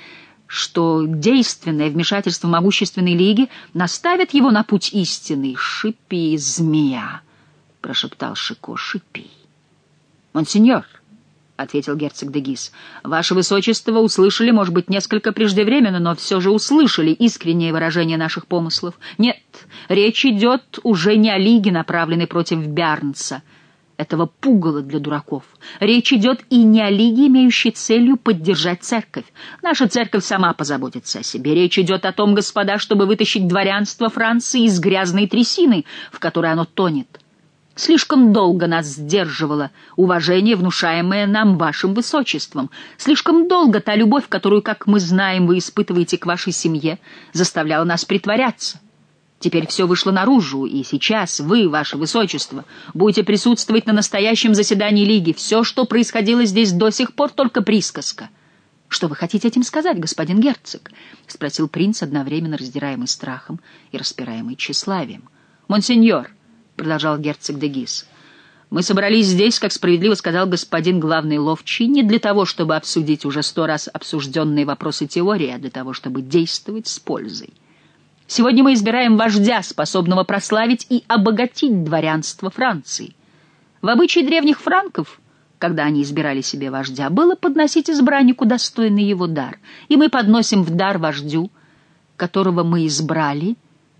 что действенное вмешательство могущественной лиги наставит его на путь истины. Шипи, змея!» — прошептал Шико. «Шипи!» «Монсеньор!» — ответил герцог де Гис. «Ваше высочество услышали, может быть, несколько преждевременно, но все же услышали искреннее выражение наших помыслов. Нет, речь идет уже не о лиге, направленной против Бярнца, этого пугала для дураков. Речь идет и не о лиге, имеющей целью поддержать церковь. Наша церковь сама позаботится о себе. Речь идет о том, господа, чтобы вытащить дворянство Франции из грязной трясины, в которой оно тонет. Слишком долго нас сдерживало уважение, внушаемое нам вашим высочеством. Слишком долго та любовь, которую, как мы знаем, вы испытываете к вашей семье, заставляла нас притворяться. Теперь все вышло наружу, и сейчас вы, ваше высочество, будете присутствовать на настоящем заседании Лиги. Все, что происходило здесь до сих пор, только присказка. — Что вы хотите этим сказать, господин герцог? — спросил принц, одновременно раздираемый страхом и распираемый тщеславием. — Монсеньор, — продолжал герцог де Гис, — мы собрались здесь, как справедливо сказал господин главный ловчий, не для того, чтобы обсудить уже сто раз обсужденные вопросы теории, а для того, чтобы действовать с пользой. Сегодня мы избираем вождя, способного прославить и обогатить дворянство Франции. В обычае древних франков, когда они избирали себе вождя, было подносить избраннику достойный его дар. И мы подносим в дар вождю, которого мы избрали.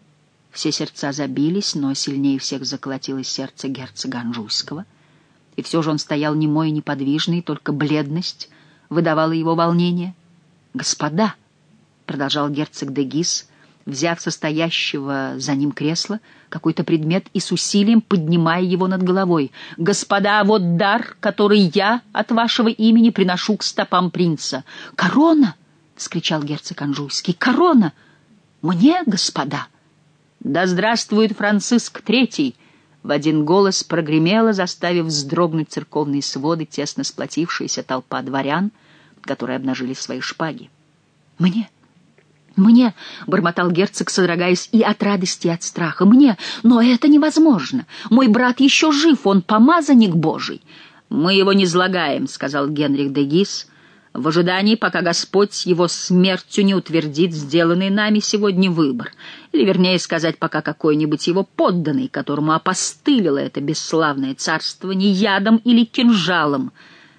Все сердца забились, но сильнее всех заколотилось сердце герцога Анжуйского. И все же он стоял немой и неподвижный, только бледность выдавала его волнение. «Господа», — продолжал герцог де Гис, взяв со стоящего за ним кресла какой-то предмет и с усилием поднимая его над головой. «Господа, вот дар, который я от вашего имени приношу к стопам принца». «Корона!» — вскричал герцог Анжуйский. «Корона! Мне, господа!» «Да здравствует Франциск Третий!» — в один голос прогремело, заставив вздрогнуть церковные своды, тесно сплотившаяся толпа дворян, которые обнажили свои шпаги. «Мне!» «Мне», — бормотал герцог, содрогаясь и от радости, и от страха, «мне, но это невозможно. Мой брат еще жив, он помазанник Божий». «Мы его не злагаем», — сказал Генрих де Гис, «в ожидании, пока Господь его смертью не утвердит сделанный нами сегодня выбор, или, вернее сказать, пока какой-нибудь его подданный, которому опостылило это бесславное царствование ядом или кинжалом,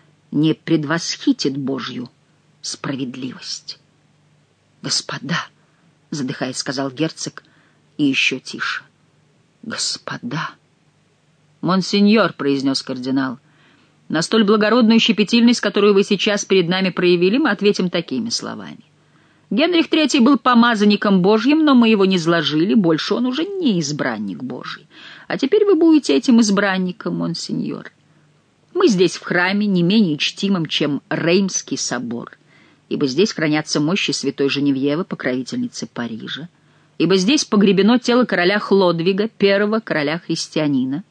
не предвосхитит Божью справедливость». «Господа», — задыхаясь, сказал герцог, и еще тише, «господа». «Монсеньор», — произнес кардинал, — «на столь благородную щепетильность, которую вы сейчас перед нами проявили, мы ответим такими словами. Генрих Третий был помазанником Божьим, но мы его не зложили, больше он уже не избранник Божий. А теперь вы будете этим избранником, монсеньор. Мы здесь в храме не менее чтимым, чем Реймский собор, ибо здесь хранятся мощи святой Женевьевы, покровительницы Парижа, ибо здесь погребено тело короля Хлодвига, первого короля-христианина.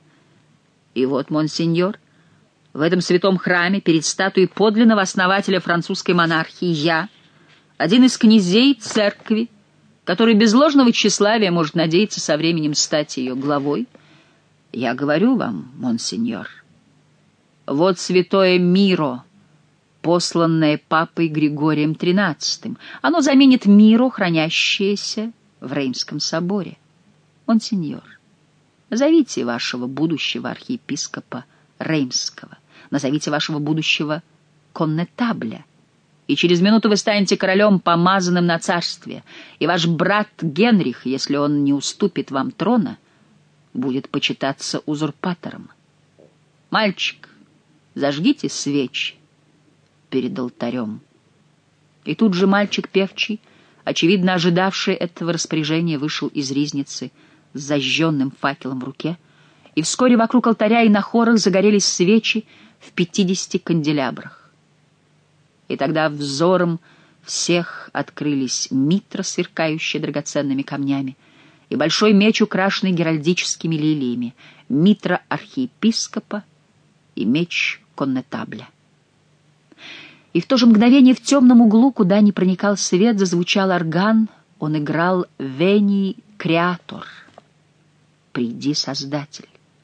И вот, монсеньор, в этом святом храме перед статуей подлинного основателя французской монархии я, один из князей церкви, который без ложного тщеславия может надеяться со временем стать ее главой, я говорю вам, монсеньор, вот святое Миро, посланное папой Григорием тринадцатым. Оно заменит миру, хранящееся в Реймском соборе. Монсеньор, назовите вашего будущего архиепископа Реймского, назовите вашего будущего коннетабля, и через минуту вы станете королем, помазанным на царствие, и ваш брат Генрих, если он не уступит вам трона, будет почитаться узурпатором. Мальчик, зажгите свечи перед алтарем. И тут же мальчик певчий, очевидно ожидавший этого распоряжения, вышел из ризницы с зажженным факелом в руке, и вскоре вокруг алтаря и на хорах загорелись свечи в пятидесяти канделябрах. И тогда взором всех открылись митра, сверкающая драгоценными камнями, и большой меч, украшенный геральдическими лилиями, митра архиепископа и меч коннетабля. И в то же мгновение в темном углу, куда не проникал свет, зазвучал орган, он играл «Вени Креатор» — «Приди, Создатель».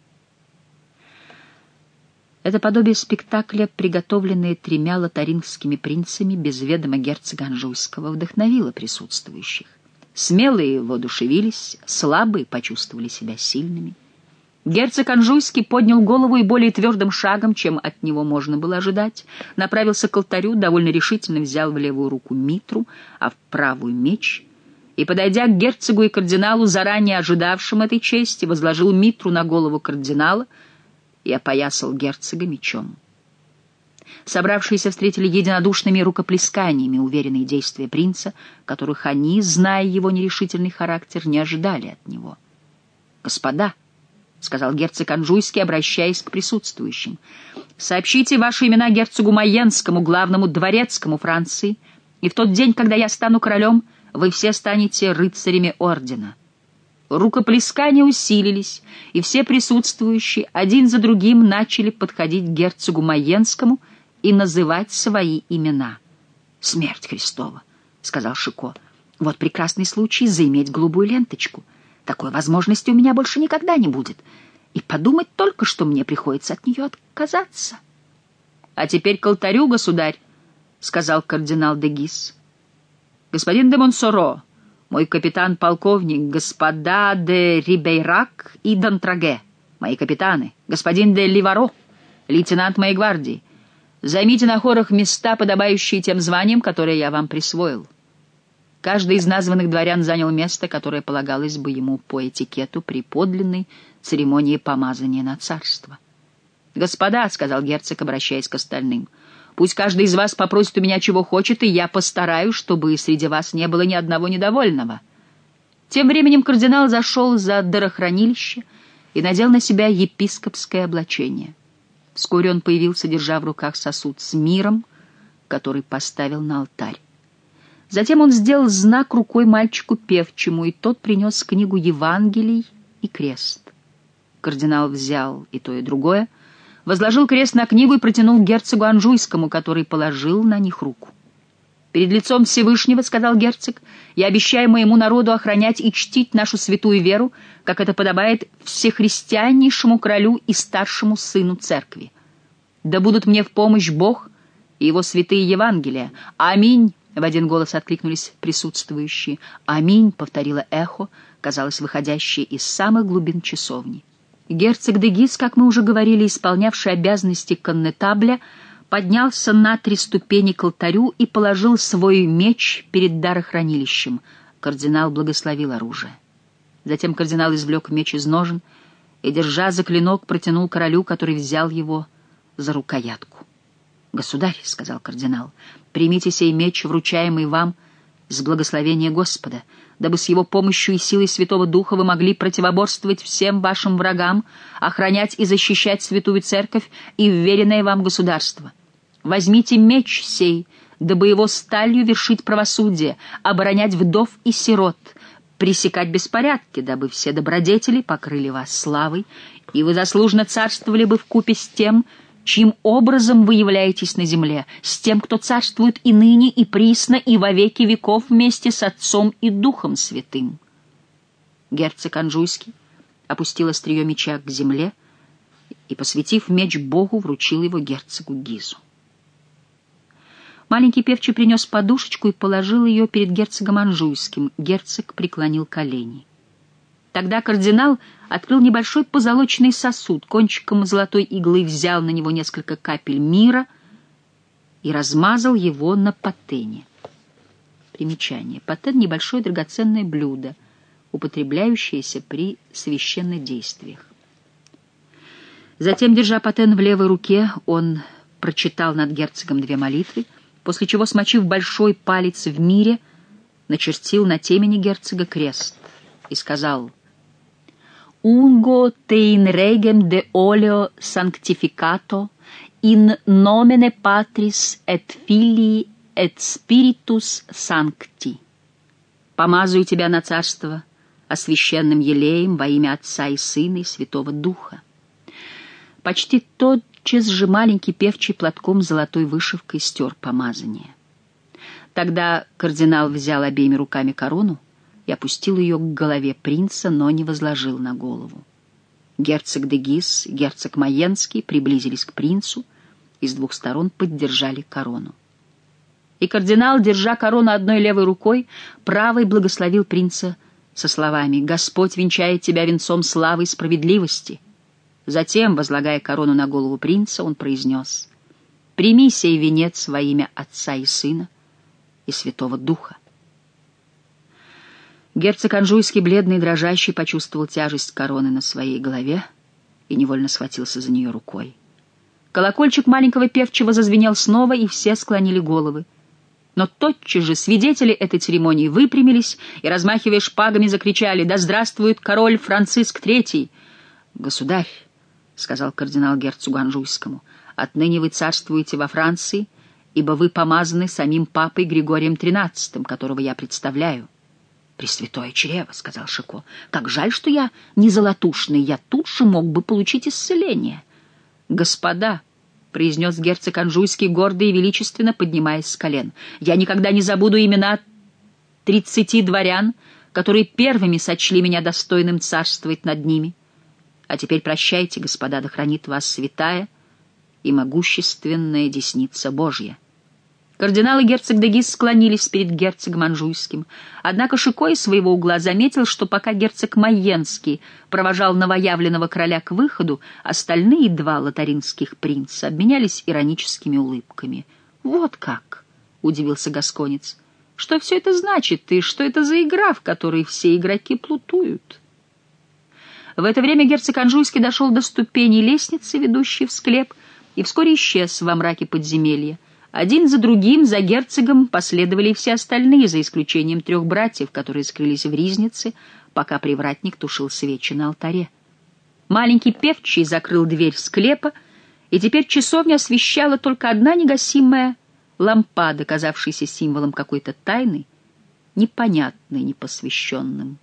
Это подобие спектакля, приготовленное тремя лотарингскими принцами без ведома герцога Анжуйского, вдохновило присутствующих. Смелые воодушевились, слабые почувствовали себя сильными. Герцог Анжуйский поднял голову и более твердым шагом, чем от него можно было ожидать, направился к алтарю, довольно решительно взял в левую руку митру, а в правую меч, и, подойдя к герцогу и кардиналу, заранее ожидавшим этой чести, возложил митру на голову кардинала и опоясал герцога мечом. Собравшиеся встретили единодушными рукоплесканиями уверенные действия принца, которых они, зная его нерешительный характер, не ожидали от него. «Господа», — сказал герцог Анжуйский, обращаясь к присутствующим, — «сообщите ваши имена герцогу Майенскому, главному дворецкому Франции, и в тот день, когда я стану королем, вы все станете рыцарями ордена». Рукоплескания усилились, и все присутствующие один за другим начали подходить к герцогу Майенскому и называть свои имена. «Смерть Христова», — сказал Шико, — «вот прекрасный случай заиметь голубую ленточку. Такой возможности у меня больше никогда не будет. И подумать только, что мне приходится от нее отказаться». «А теперь к алтарю, государь», — сказал кардинал де Гис. «Господин де Монсоро, мой капитан-полковник, господа де Рибейрак и Д'Антраге, мои капитаны, господин де Ливаро, лейтенант моей гвардии, займите на хорах места, подобающие тем званиям, которые я вам присвоил». Каждый из названных дворян занял место, которое полагалось бы ему по этикету при подлинной церемонии помазания на царство. «Господа», — сказал герцог, обращаясь к остальным, — «пусть каждый из вас попросит у меня чего хочет, и я постараюсь, чтобы среди вас не было ни одного недовольного». Тем временем кардинал зашел за дарохранилище и надел на себя епископское облачение. Вскоре он появился, держа в руках сосуд с миром, который поставил на алтарь. Затем он сделал знак рукой мальчику певчему, и тот принес книгу Евангелий и крест. Кардинал взял и то, и другое, возложил крест на книгу и протянул герцогу Анжуйскому, который положил на них руку. «Перед лицом Всевышнего, — сказал герцог, — я обещаю моему народу охранять и чтить нашу святую веру, как это подобает всехристианнейшему королю и старшему сыну церкви. Да будут мне в помощь Бог и его святые Евангелия. Аминь!» В один голос откликнулись присутствующие. «Аминь!» — повторило эхо, казалось, выходящее из самых глубин часовни. Герцог де Гис, как мы уже говорили, исполнявший обязанности коннетабля, поднялся на три ступени к алтарю и положил свой меч перед дарохранилищем. Кардинал благословил оружие. Затем кардинал извлек меч из ножен и, держа за клинок, протянул королю, который взял его за рукоятку. «Государь, — сказал кардинал, — примите сей меч, вручаемый вам с благословения Господа, дабы с его помощью и силой Святого Духа вы могли противоборствовать всем вашим врагам, охранять и защищать Святую Церковь и вверенное вам государство. Возьмите меч сей, дабы его сталью вершить правосудие, оборонять вдов и сирот, пресекать беспорядки, дабы все добродетели покрыли вас славой, и вы заслуженно царствовали бы вкупе с тем, чьим образом вы являетесь на земле, с тем, кто царствует и ныне, и присно, и во веки веков вместе с Отцом и Духом Святым». Герцог Анжуйский опустил острие меча к земле и, посвятив меч Богу, вручил его герцогу Гизу. Маленький певчий принес подушечку и положил ее перед герцогом Анжуйским. Герцог преклонил колени. Тогда кардинал открыл небольшой позолоченный сосуд, кончиком золотой иглы взял на него несколько капель мира и размазал его на патене. Примечание. Патен — небольшое драгоценное блюдо, употребляющееся при священнодействиях. Затем, держа патен в левой руке, он прочитал над герцогом две молитвы, после чего, смочив большой палец в мире, начертил на темени герцога крест и сказал: «Ungo te in regem de oleo sanctificato in nomine Patris et Filii et Spiritus Sancti». «Помазываю тебя на царство освященным елеем во имя Отца и Сына и Святого Духа». Почти тотчас же маленький певчий платком с золотой вышивкой стер помазание. Тогда кардинал взял обеими руками корону и опустил ее к голове принца, но не возложил на голову. Герцог де Гис и герцог Майенский приблизились к принцу и с двух сторон поддержали корону. И кардинал, держа корону одной левой рукой, правой благословил принца со словами: «Господь венчает тебя венцом славы и справедливости». Затем, возлагая корону на голову принца, он произнес: «Прими сей венец во имя Отца и Сына и Святого Духа». Герцог Анжуйский, бледный и дрожащий, почувствовал тяжесть короны на своей голове и невольно схватился за нее рукой. Колокольчик маленького певчего зазвенел снова, и все склонили головы. Но тотчас же свидетели этой церемонии выпрямились и, размахивая шпагами, закричали: «Да здравствует король Франциск третий!» «Государь», — сказал кардинал герцогу Анжуйскому, — «отныне вы царствуете во Франции, ибо вы помазаны самим папой Григорием тринадцатым, которого я представляю». «Пресвятое чрево», — сказал Шико, — «как жаль, что я не золотушный, я тут же мог бы получить исцеление». «Господа», — произнес герцог Анжуйский гордо и величественно, поднимаясь с колен, — «я никогда не забуду имена тридцати дворян, которые первыми сочли меня достойным царствовать над ними. А теперь прощайте, господа, да хранит вас святая и могущественная десница Божья». Кардинал и герцог де Гис склонились перед герцогом Анжуйским. Однако Шико из своего угла заметил, что пока герцог Майенский провожал новоявленного короля к выходу, остальные два лотаринских принца обменялись ироническими улыбками. «Вот как!» — удивился гасконец. «Что все это значит, и что это за игра, в которой все игроки плутуют?» В это время герцог Анжуйский дошел до ступеней лестницы, ведущей в склеп, и вскоре исчез во мраке подземелья. Один за другим, за герцогом, последовали и все остальные, за исключением трех братьев, которые скрылись в ризнице, пока привратник тушил свечи на алтаре. Маленький певчий закрыл дверь склепа, и теперь часовня освещала только одна негасимая лампада, казавшаяся символом какой-то тайны, непонятной непосвященным.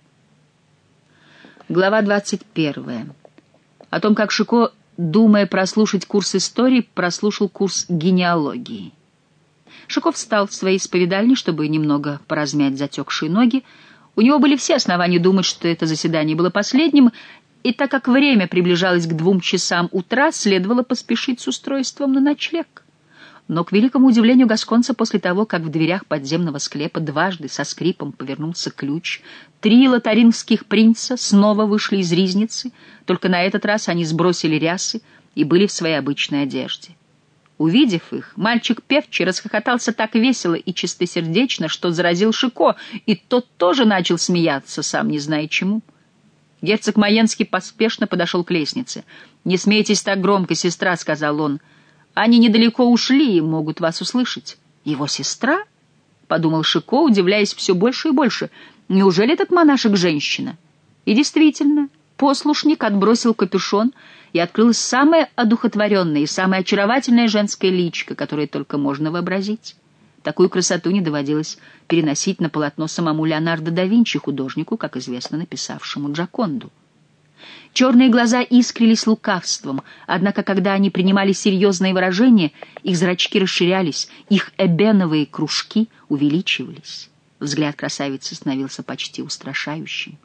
Глава двадцать первая. О том, как Шико, думая прослушать курс истории, прослушал курс генеалогии. Шико встал в своей исповедальне, чтобы немного поразмять затекшие ноги. У него были все основания думать, что это заседание было последним, и так как время приближалось к двум часам утра, следовало поспешить с устройством на ночлег. Но, к великому удивлению гасконца, после того, как в дверях подземного склепа дважды со скрипом повернулся ключ, три лотарингских принца снова вышли из ризницы, только на этот раз они сбросили рясы и были в своей обычной одежде. Увидев их, мальчик певчий расхохотался так весело и чистосердечно, что заразил Шико, и тот тоже начал смеяться, сам не зная чему. Герцог Майенский поспешно подошел к лестнице. «Не смейтесь так громко, сестра», — сказал он. «Они недалеко ушли и могут вас услышать». «Его сестра?» — подумал Шико, удивляясь все больше и больше. «Неужели этот монашек женщина?» И действительно, послушник отбросил капюшон, и открылась самая одухотворенная и самая очаровательная женская личико, которое только можно вообразить. Такую красоту не доводилось переносить на полотно самому Леонардо да Винчи, художнику, как известно, написавшему Джоконду. Черные глаза искрились лукавством, однако, когда они принимали серьезные выражения, их зрачки расширялись, их эбеновые кружки увеличивались. Взгляд красавицы становился почти устрашающим.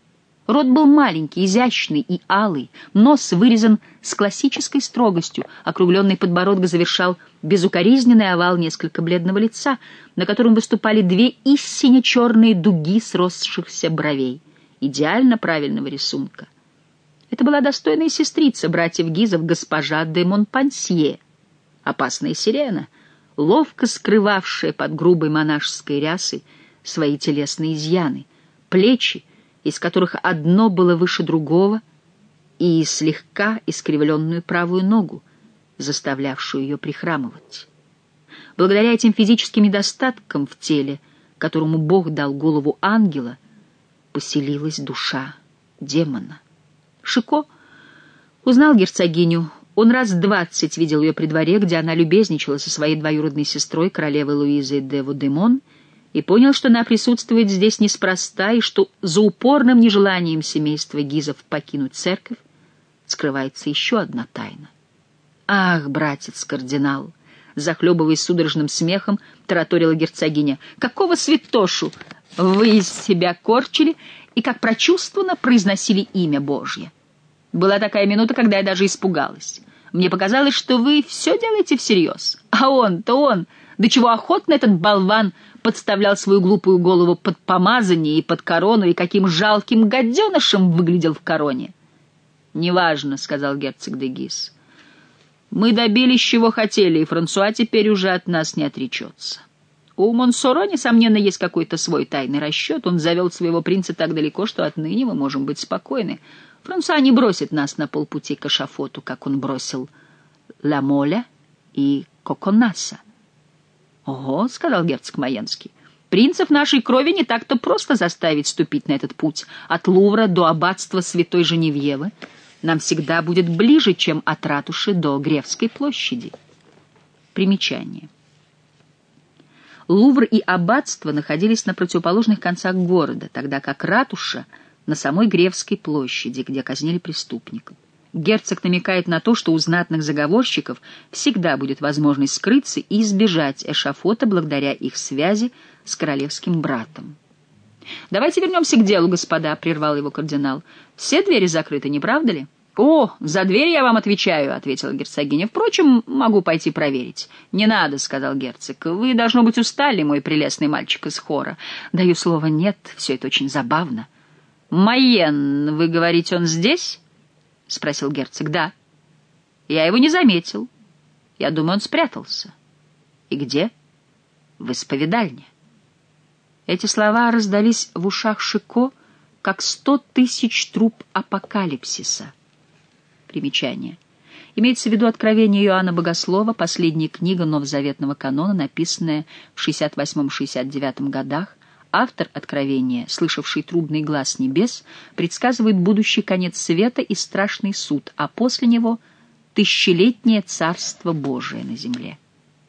Рот был маленький, изящный и алый, нос вырезан с классической строгостью, округленный подбородок завершал безукоризненный овал несколько бледного лица, на котором выступали две истинно черные дуги сросшихся бровей, идеально правильного рисунка. Это была достойная сестрица братьев Гизов, госпожа де Монпансье, опасная сирена, ловко скрывавшая под грубой монашеской рясой свои телесные изъяны, плечи, из которых одно было выше другого, и слегка искривленную правую ногу, заставлявшую ее прихрамывать. Благодаря этим физическим недостаткам в теле, которому Бог дал голову ангела, поселилась душа демона. Шико узнал герцогиню. Он раз двадцать видел ее при дворе, где она любезничала со своей двоюродной сестрой, королевой Луизой де Вудемон, и понял, что она присутствует здесь неспроста, и что за упорным нежеланием семейства Гизов покинуть церковь скрывается еще одна тайна. «Ах, братец-кардинал!» — захлебываясь судорожным смехом, тараторила герцогиня. «Какого святошу вы из себя корчили и как прочувствованно произносили имя Божье! Была такая минута, когда я даже испугалась. Мне показалось, что вы все делаете всерьез. А он-то он, до чего охотно этот болван подставлял свою глупую голову под помазание и под корону, и каким жалким гаденышем выглядел в короне!» «Неважно», — сказал герцог де Гиз. «Мы добились, чего хотели, и Франсуа теперь уже от нас не отречется. У Монсоро, несомненно, есть какой-то свой тайный расчет. Он завел своего принца так далеко, что отныне мы можем быть спокойны. Франсуа не бросит нас на полпути к эшафоту, как он бросил Ла Моля и Коконаса». «Ого», — сказал герцог Майенский, — «принцев нашей крови не так-то просто заставить ступить на этот путь. От Лувра до аббатства Святой Женевьевы нам всегда будет ближе, чем от ратуши до Гревской площади». Примечание. Лувр и аббатство находились на противоположных концах города, тогда как ратуша — на самой Гревской площади, где казнили преступников. Герцог намекает на то, что у знатных заговорщиков всегда будет возможность скрыться и избежать эшафота благодаря их связи с королевским братом. «Давайте вернемся к делу, господа», — прервал его кардинал. «Все двери закрыты, не правда ли?» «О, за дверь я вам отвечаю», — ответила герцогиня. «Впрочем, могу пойти проверить». «Не надо», — сказал герцог. «Вы, должно быть, устали, мой прелестный мальчик из хора». «Даю слово, нет, все это очень забавно». «Майен, вы говорите, он здесь?» — спросил герцог. «Да». «Я его не заметил. Я думаю, он спрятался». «И где?» «В исповедальне». Эти слова раздались в ушах Шико, как сто тысяч труб апокалипсиса. Примечание. Имеется в виду Откровение Иоанна Богослова, последняя книга новозаветного канона, написанная в шестьдесят восьмом — шестьдесят девятом годах. Автор Откровения, слышавший трубный глас небес, предсказывает будущий конец света и страшный суд, а после него — тысячелетнее царство Божие на земле.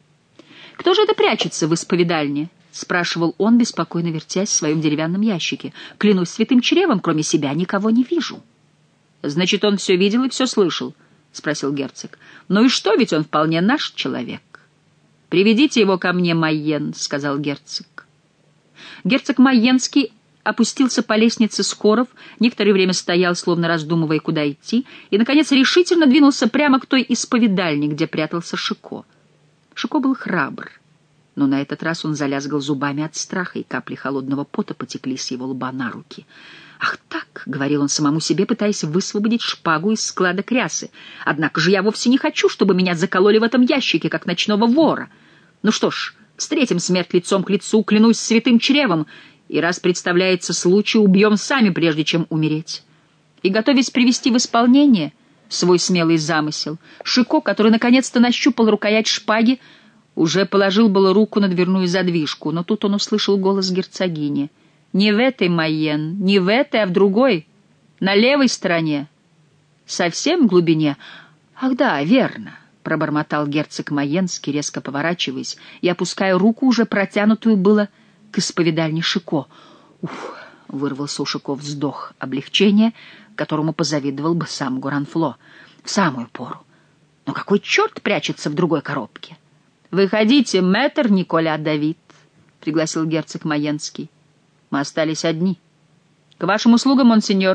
«Кто же это прячется в исповедальне?» — спрашивал он, беспокойно вертясь в своем деревянном ящике. «Клянусь святым чревом, кроме себя никого не вижу». «Значит, он все видел и все слышал?» — спросил герцог. «Ну и что, ведь он вполне наш человек». «Приведите его ко мне, Майен», — сказал герцог. Герцог Майенский опустился по лестнице Скоров, некоторое время стоял, словно раздумывая, куда идти, и, наконец, решительно двинулся прямо к той исповедальне, где прятался Шико. Шико был храбр, но на этот раз он залязгал зубами от страха, и капли холодного пота потекли с его лба на руки. «Ах так!» — говорил он самому себе, пытаясь высвободить шпагу из складок рясы. «Однако же я вовсе не хочу, чтобы меня закололи в этом ящике, как ночного вора. Ну что ж, встретим смерть лицом к лицу, клянусь святым чревом, и раз представляется случай, убьем сами, прежде чем умереть». И, готовясь привести в исполнение свой смелый замысел, Шико, который наконец-то нащупал рукоять шпаги, уже положил было руку на дверную задвижку, но тут он услышал голос герцогини. «Не в этой, Майен, не в этой, а в другой, на левой стороне, совсем в глубине». «Ах да, верно», — пробормотал герцог Майенский, резко поворачиваясь и опуская руку, уже протянутую было к исповедальне Шико. «Ух!» — вырвался у Шико вздох облегчения, которому позавидовал бы сам Гуранфло. «В самую пору. Но какой черт прячется в другой коробке?» «Выходите, мэтр Николя Давид», — пригласил герцог Майенский. «Мы остались одни». «К вашим услугам, монсеньор»,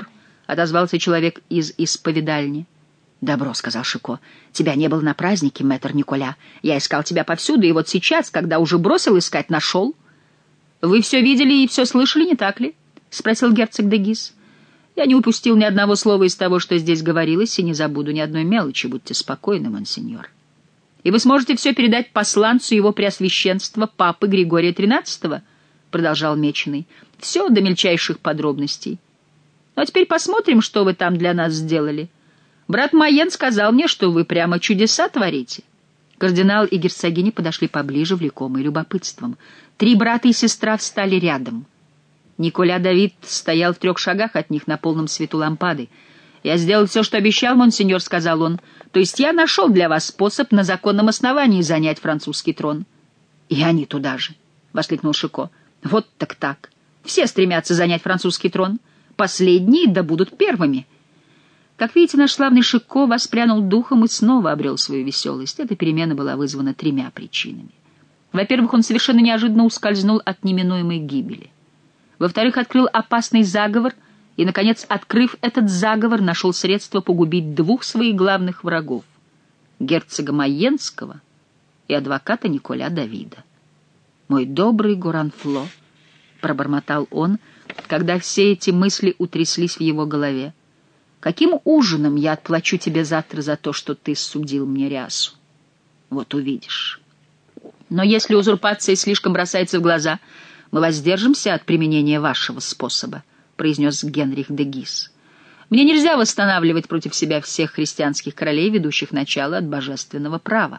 — отозвался человек из исповедальни. «Добро», — сказал Шико. «Тебя не было на празднике, мэтр Николя. Я искал тебя повсюду, и вот сейчас, когда уже бросил искать, нашел». «Вы все видели и все слышали, не так ли?» — спросил герцог де Гиз. «Я не упустил ни одного слова из того, что здесь говорилось, и не забуду ни одной мелочи. Будьте спокойны, монсеньор. И вы сможете все передать посланцу его преосвященства, папы Григория тринадцатого?» — продолжал Меченый. «Все до мельчайших подробностей. Ну, а теперь посмотрим, что вы там для нас сделали. Брат Майен сказал мне, что вы прямо чудеса творите». Кардинал и герцогиня подошли поближе, влекомые любопытством. Три брата и сестра встали рядом. Николя Давид стоял в трех шагах от них на полном свету лампады. «Я сделал все, что обещал, монсеньор», — сказал он. «То есть я нашел для вас способ на законном основании занять французский трон». «И они туда же», — воскликнул Шико. «Вот так так. Все стремятся занять французский трон. Последние да будут первыми». Как видите, наш славный Шико воспрянул духом и снова обрел свою веселость. Эта перемена была вызвана тремя причинами. Во-первых, он совершенно неожиданно ускользнул от неминуемой гибели. Во-вторых, открыл опасный заговор и, наконец, открыв этот заговор, нашел средство погубить двух своих главных врагов — герцога Майенского и адвоката Николя Давида. «Мой добрый Горанфло», — пробормотал он, когда все эти мысли утряслись в его голове, «каким ужином я отплачу тебе завтра за то, что ты судил мне рясу? Вот увидишь. Но если узурпация слишком бросается в глаза, мы воздержимся от применения вашего способа», — произнес Генрих де Гиз. «Мне нельзя восстанавливать против себя всех христианских королей, ведущих начало от божественного права».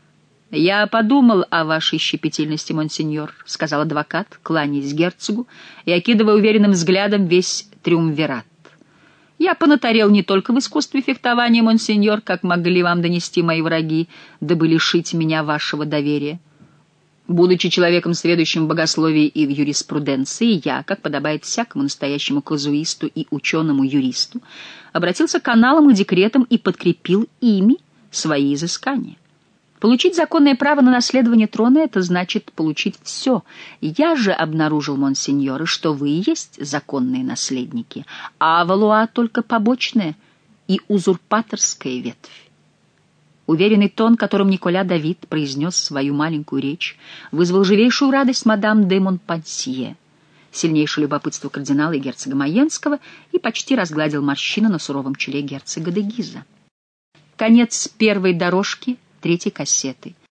«Я подумал о вашей щепетильности, монсеньор», — сказал адвокат, кланяясь герцогу и окидывая уверенным взглядом весь триумвират. «Я понатарел не только в искусстве фехтования, монсеньор, как могли вам донести мои враги, дабы лишить меня вашего доверия. Будучи человеком, сведущим в богословии и в юриспруденции, я, как подобает всякому настоящему казуисту и ученому-юристу, обратился к каналам и декретам и подкрепил ими свои изыскания. Получить законное право на наследование трона — это значит получить все. Я же обнаружил, монсеньоры, что вы и есть законные наследники, а Валуа только побочная и узурпаторская ветвь. Уверенный тон, которым Николя Давид произнес свою маленькую речь, вызвал живейшую радость мадам де Монпансье, сильнейшее любопытство кардинала и герцога Майенского и почти разгладил морщины на суровом челе герцога де Гиза. Конец первой дорожки третьей кассеты.